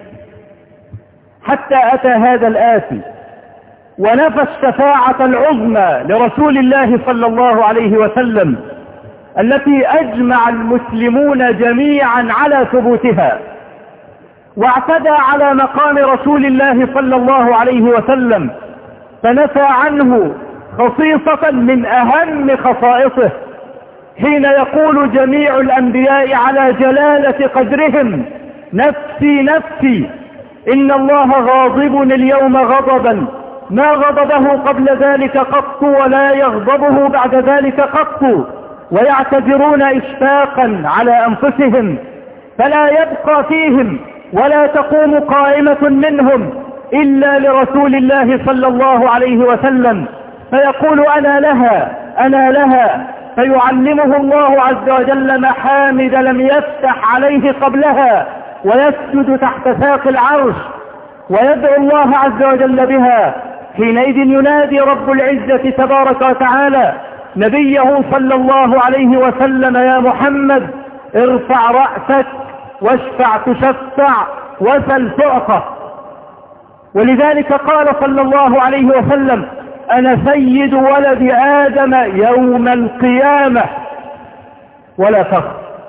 حتى أتى هذا الآتي ونفى الشفاعة العظمى لرسول الله صلى الله عليه وسلم التي أجمع المسلمون جميعا على ثبوتها، واعتدى على مقام رسول الله صلى الله عليه وسلم فنفى عنه خصيصة من أهم خصائصه، حين يقول جميع الأنبياء على جلالة قدرهم نفسي نفسي إن الله غاضب اليوم غضبا ما غضبه قبل ذلك قط ولا يغضبه بعد ذلك قط، ويعتذرون إشفاقا على أنفسهم، فلا يبقى فيهم ولا تقوم قائمة منهم إلا لرسول الله صلى الله عليه وسلم، فيقول أنا لها أنا لها، فيعلمه الله عز وجل محامد لم يفتح عليه قبلها، ويسجد تحت ساق العرش ويدعو الله عز وجل بها. حينئذ ينادي رب العزة تبارك وتعالى نبيه صلى الله عليه وسلم يا محمد ارفع رأسك واشفع تشفع وسل تعطى. ولذلك قال صلى الله عليه وسلم أنا سيد ولد آدم يوم القيامة ولا فخر.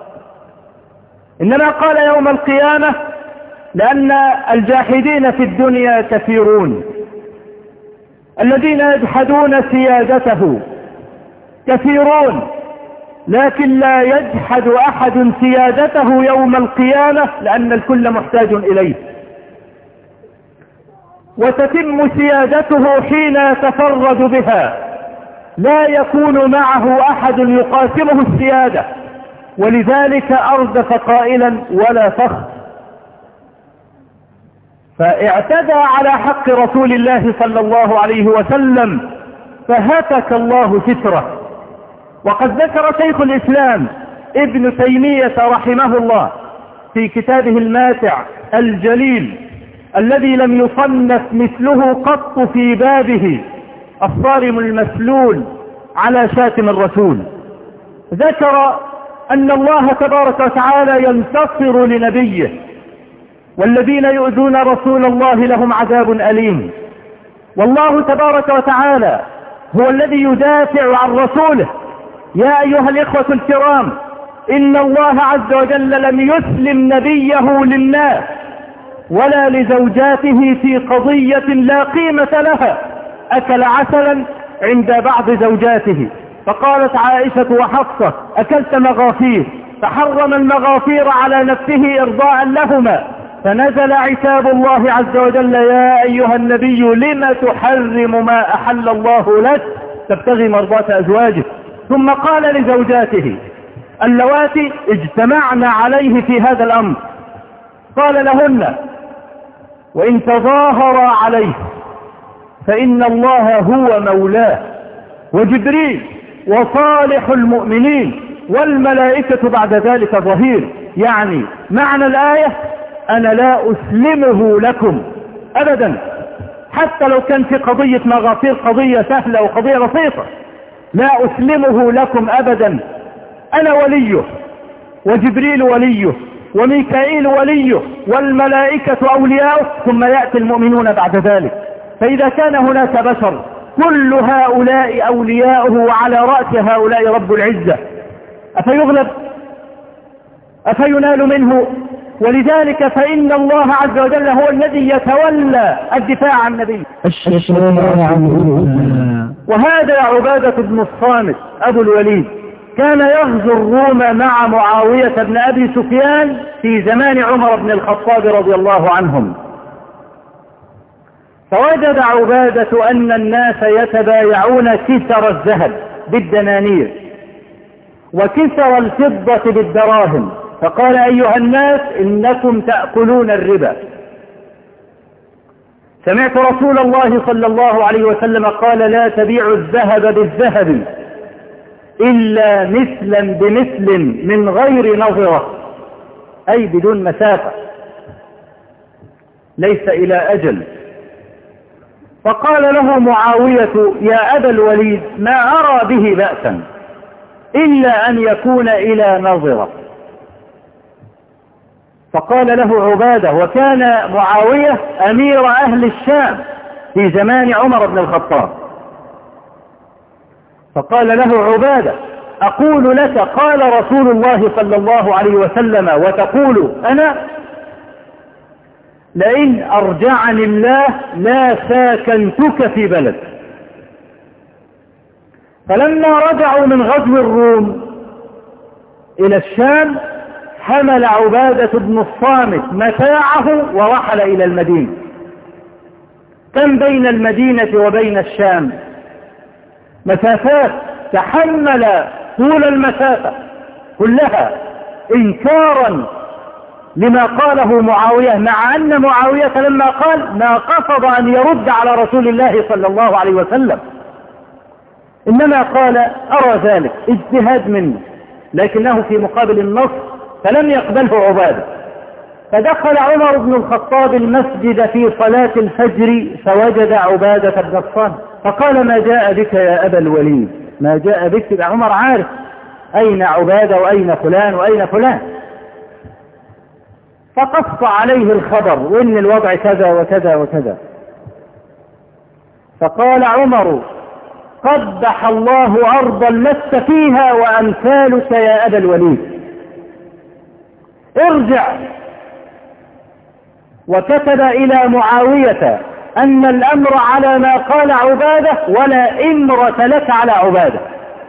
إنما قال يوم القيامة لأن الجاحدين في الدنيا كثيرون، الذين يجحدون سيادته كثيرون، لكن لا يجحد أحد سيادته يوم القيامة لأن الكل محتاج إليه. وتتم سيادته حين يتفرد بها، لا يكون معه أحد يقاسمه السيادة. ولذلك أردف قائلا ولا فخر، فاعتدى على حق رسول الله صلى الله عليه وسلم فهتك الله ستره. وقد ذكر شيخ الإسلام ابن تيمية رحمه الله في كتابه الماتع الجليل الذي لم يصنف مثله قط في بابه الصارم المسلول على شاتم الرسول، ذكر أن الله تبارك وتعالى ينتصر لنبيه، والذين يؤذون رسول الله لهم عذاب أليم. والله تبارك وتعالى هو الذي يدافع عن رسوله. يا أيها الإخوة الكرام، إن الله عز وجل لم يسلم نبيه للناس ولا لزوجاته في قضية لا قيمة لها. أكل عسلا عند بعض زوجاته فقالت عائشة وحفصة أكلت مغافير، فحرم المغافير على نفسه إرضاء لهما، فنزل عتاب الله عز وجل يا أيها النبي لم تحرم ما أحل الله لك تبتغي مرضات أزواجه. ثم قال لزوجاته اللواتي اجتمعن عليه في هذا الأمر، قال لهن وإن تظاهر عليه فإن الله هو مولاه وجبريل وصالح المؤمنين والملائكة بعد ذلك ظهير. يعني معنى الآية أنا لا أسلمه لكم أبدا، حتى لو كان في قضية مغافير قضية سهلة وقضية بسيطة، لا أسلمه لكم أبدا. أنا وليه وجبريل وليه وميكائيل وليه والملائكة أولياؤه، ثم يأتي المؤمنون بعد ذلك. فإذا كان هناك بشر كل هؤلاء أولياؤه وعلى رأس هؤلاء رب العزة، أفيغلب؟ أفينال منه؟ ولذلك فإن الله عز وجل هو الذي يتولى الدفاع عن النبي. وهذا عبادة بن الصامت أبو الوليد كان يغزو الروم مع معاوية بن أبي سفيان في زمان عمر بن الخطاب رضي الله عنهم. فوجد عبادة أن الناس يتبايعون كسر الذهب بالدنانير وكسر الفضة بالدراهم، فقال أيها الناس إنكم تأكلون الربا. سمعت رسول الله صلى الله عليه وسلم قال لا تبيعوا الذهب بالذهب إلا مثلا بمثل من غير نظرة، أي بدون مسافة، ليس إلى أجل. فقال له معاوية يا أبا الوليد ما أرى به بأسا إلا أن يكون إلى نظرة. فقال له عبادة، وكان معاوية أمير أهل الشام في زمان عمر بن الخطاب، فقال له عبادة أقول لك قال رسول الله صلى الله عليه وسلم وتقول أنا؟ لئن أرجعني الله لا ساكنتك في بلد. فلما رجعوا من غزو الروم إلى الشام حمل عبادة بن الصامت متاعه ورحل إلى المدينة. كم بين المدينة وبين الشام؟ مسافات، تحمل طول المسافة كلها إنكارا لما قاله معاوية، مع أن معاوية لما قال ما قصد أن يرد على رسول الله صلى الله عليه وسلم، إنما قال أرى ذلك اجتهاد منه، لكنه في مقابل النص فلم يقبله عبادة. فدخل عمر بن الخطاب المسجد في صلاة الفجر فوجد عبادة بن الصامت فقال ما جاء بك يا أبا الوليد؟ ما جاء بك؟ عمر عارف أين عبادة وأين فلان وأين فلان، فقص عليه الخبر وإن الوضع كذا وكذا وكذا. فقال عمر قبح الله أرضا لست فيها وأمثالك يا أبا الوليد، ارجع. وكتب إلى معاوية أن الأمر على ما قال عبادة ولا إمرة لك على عبادة.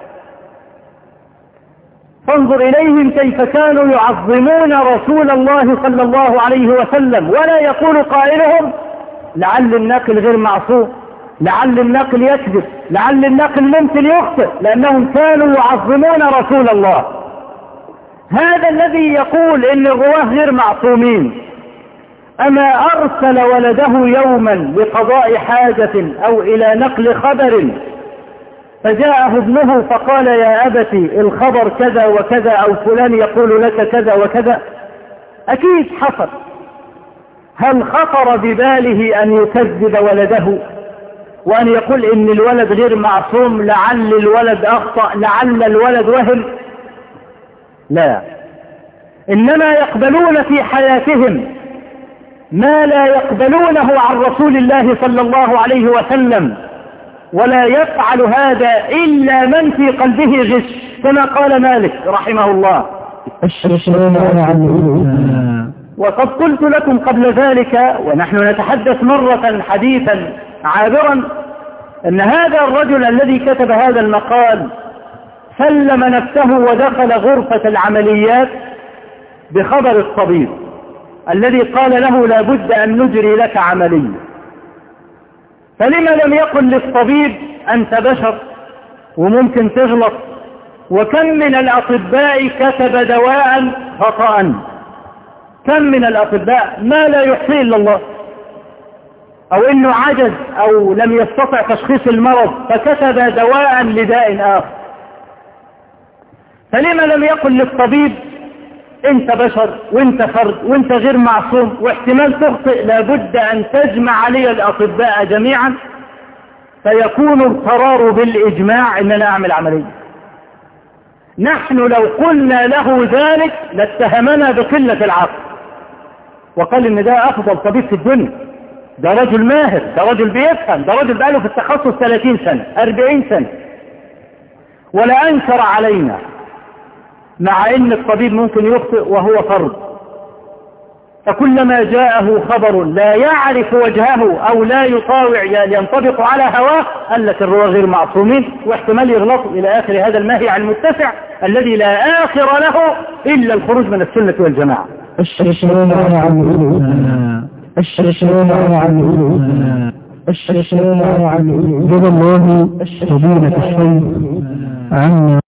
فانظر إليهم كيف كانوا يعظمون رسول الله صلى الله عليه وسلم، ولا يقول قائلهم لعل الناقل غير معصوم، لعل الناقل يكذب، لعل الناقل ممكن يخطئ، لأنهم كانوا يعظمون رسول الله. هذا الذي يقول إن الرواه غير معصومين أما أرسل ولده يوما لقضاء حاجة أو إلى نقل خبر فجاءه ابنه فقال يا أبتي الخبر كذا وكذا أو فلان يقول لك كذا وكذا؟ أكيد حصل. هل خطر بباله أن يكذب ولده وأن يقول إن الولد غير معصوم، لعل الولد أخطأ، لعل الولد وهم؟ لا، إنما يقبلون في حياتهم ما لا يقبلونه عن رسول الله صلى الله عليه وسلم، ولا يفعل هذا إلا من في قلبه غش، كما قال مالك رحمه الله. وقد قلت لكم قبل ذلك ونحن نتحدث مرة حديثا عابرا أن هذا الرجل الذي كتب هذا المقال سلم نفسه ودخل غرفة العمليات بخبر الطبيب الذي قال له لا بد أن نجري لك عملية. فلما لم يقل للطبيب أنت بشر وممكن تغلط؟ وكم من الأطباء كتب دواء خطأ، كم من الأطباء ما لا يحصيه إلا الله، أو إنه عجز أو لم يستطع تشخيص المرض فكتب دواء لداء آخر. فلما لم يقل للطبيب انت بشر وانت فرد وانت غير معصوم واحتمال تخطئ، لابد ان تجمع علي الاطباء جميعا فيكون القرار بالاجماع ان انا اعمل عملية؟ نحن لو قلنا له ذلك لاتهمنا بقلة العقل وقال ان ده افضل طبيب في الدنيا، ده رجل ماهر، ده رجل بيفهم، ده رجل بقاله في التخصص ثلاثين سنة أربعين سنة، ولا انكر علينا، مع ان الطبيب ممكن يخطئ وهو فرد. فكلما جاءه خبر لا يعرف وجهه او لا يطاوع ينطبق على هواه قال لك الرواه غير معصومين واحتمال يغلطوا الى اخر هذا المهيع المتسع الذي لا اخر له الا الخروج من السنة والجماعة. الشفاعة عن الشفاعة عن الشفاعة عن جزا الله فضيلة الشيخ عنا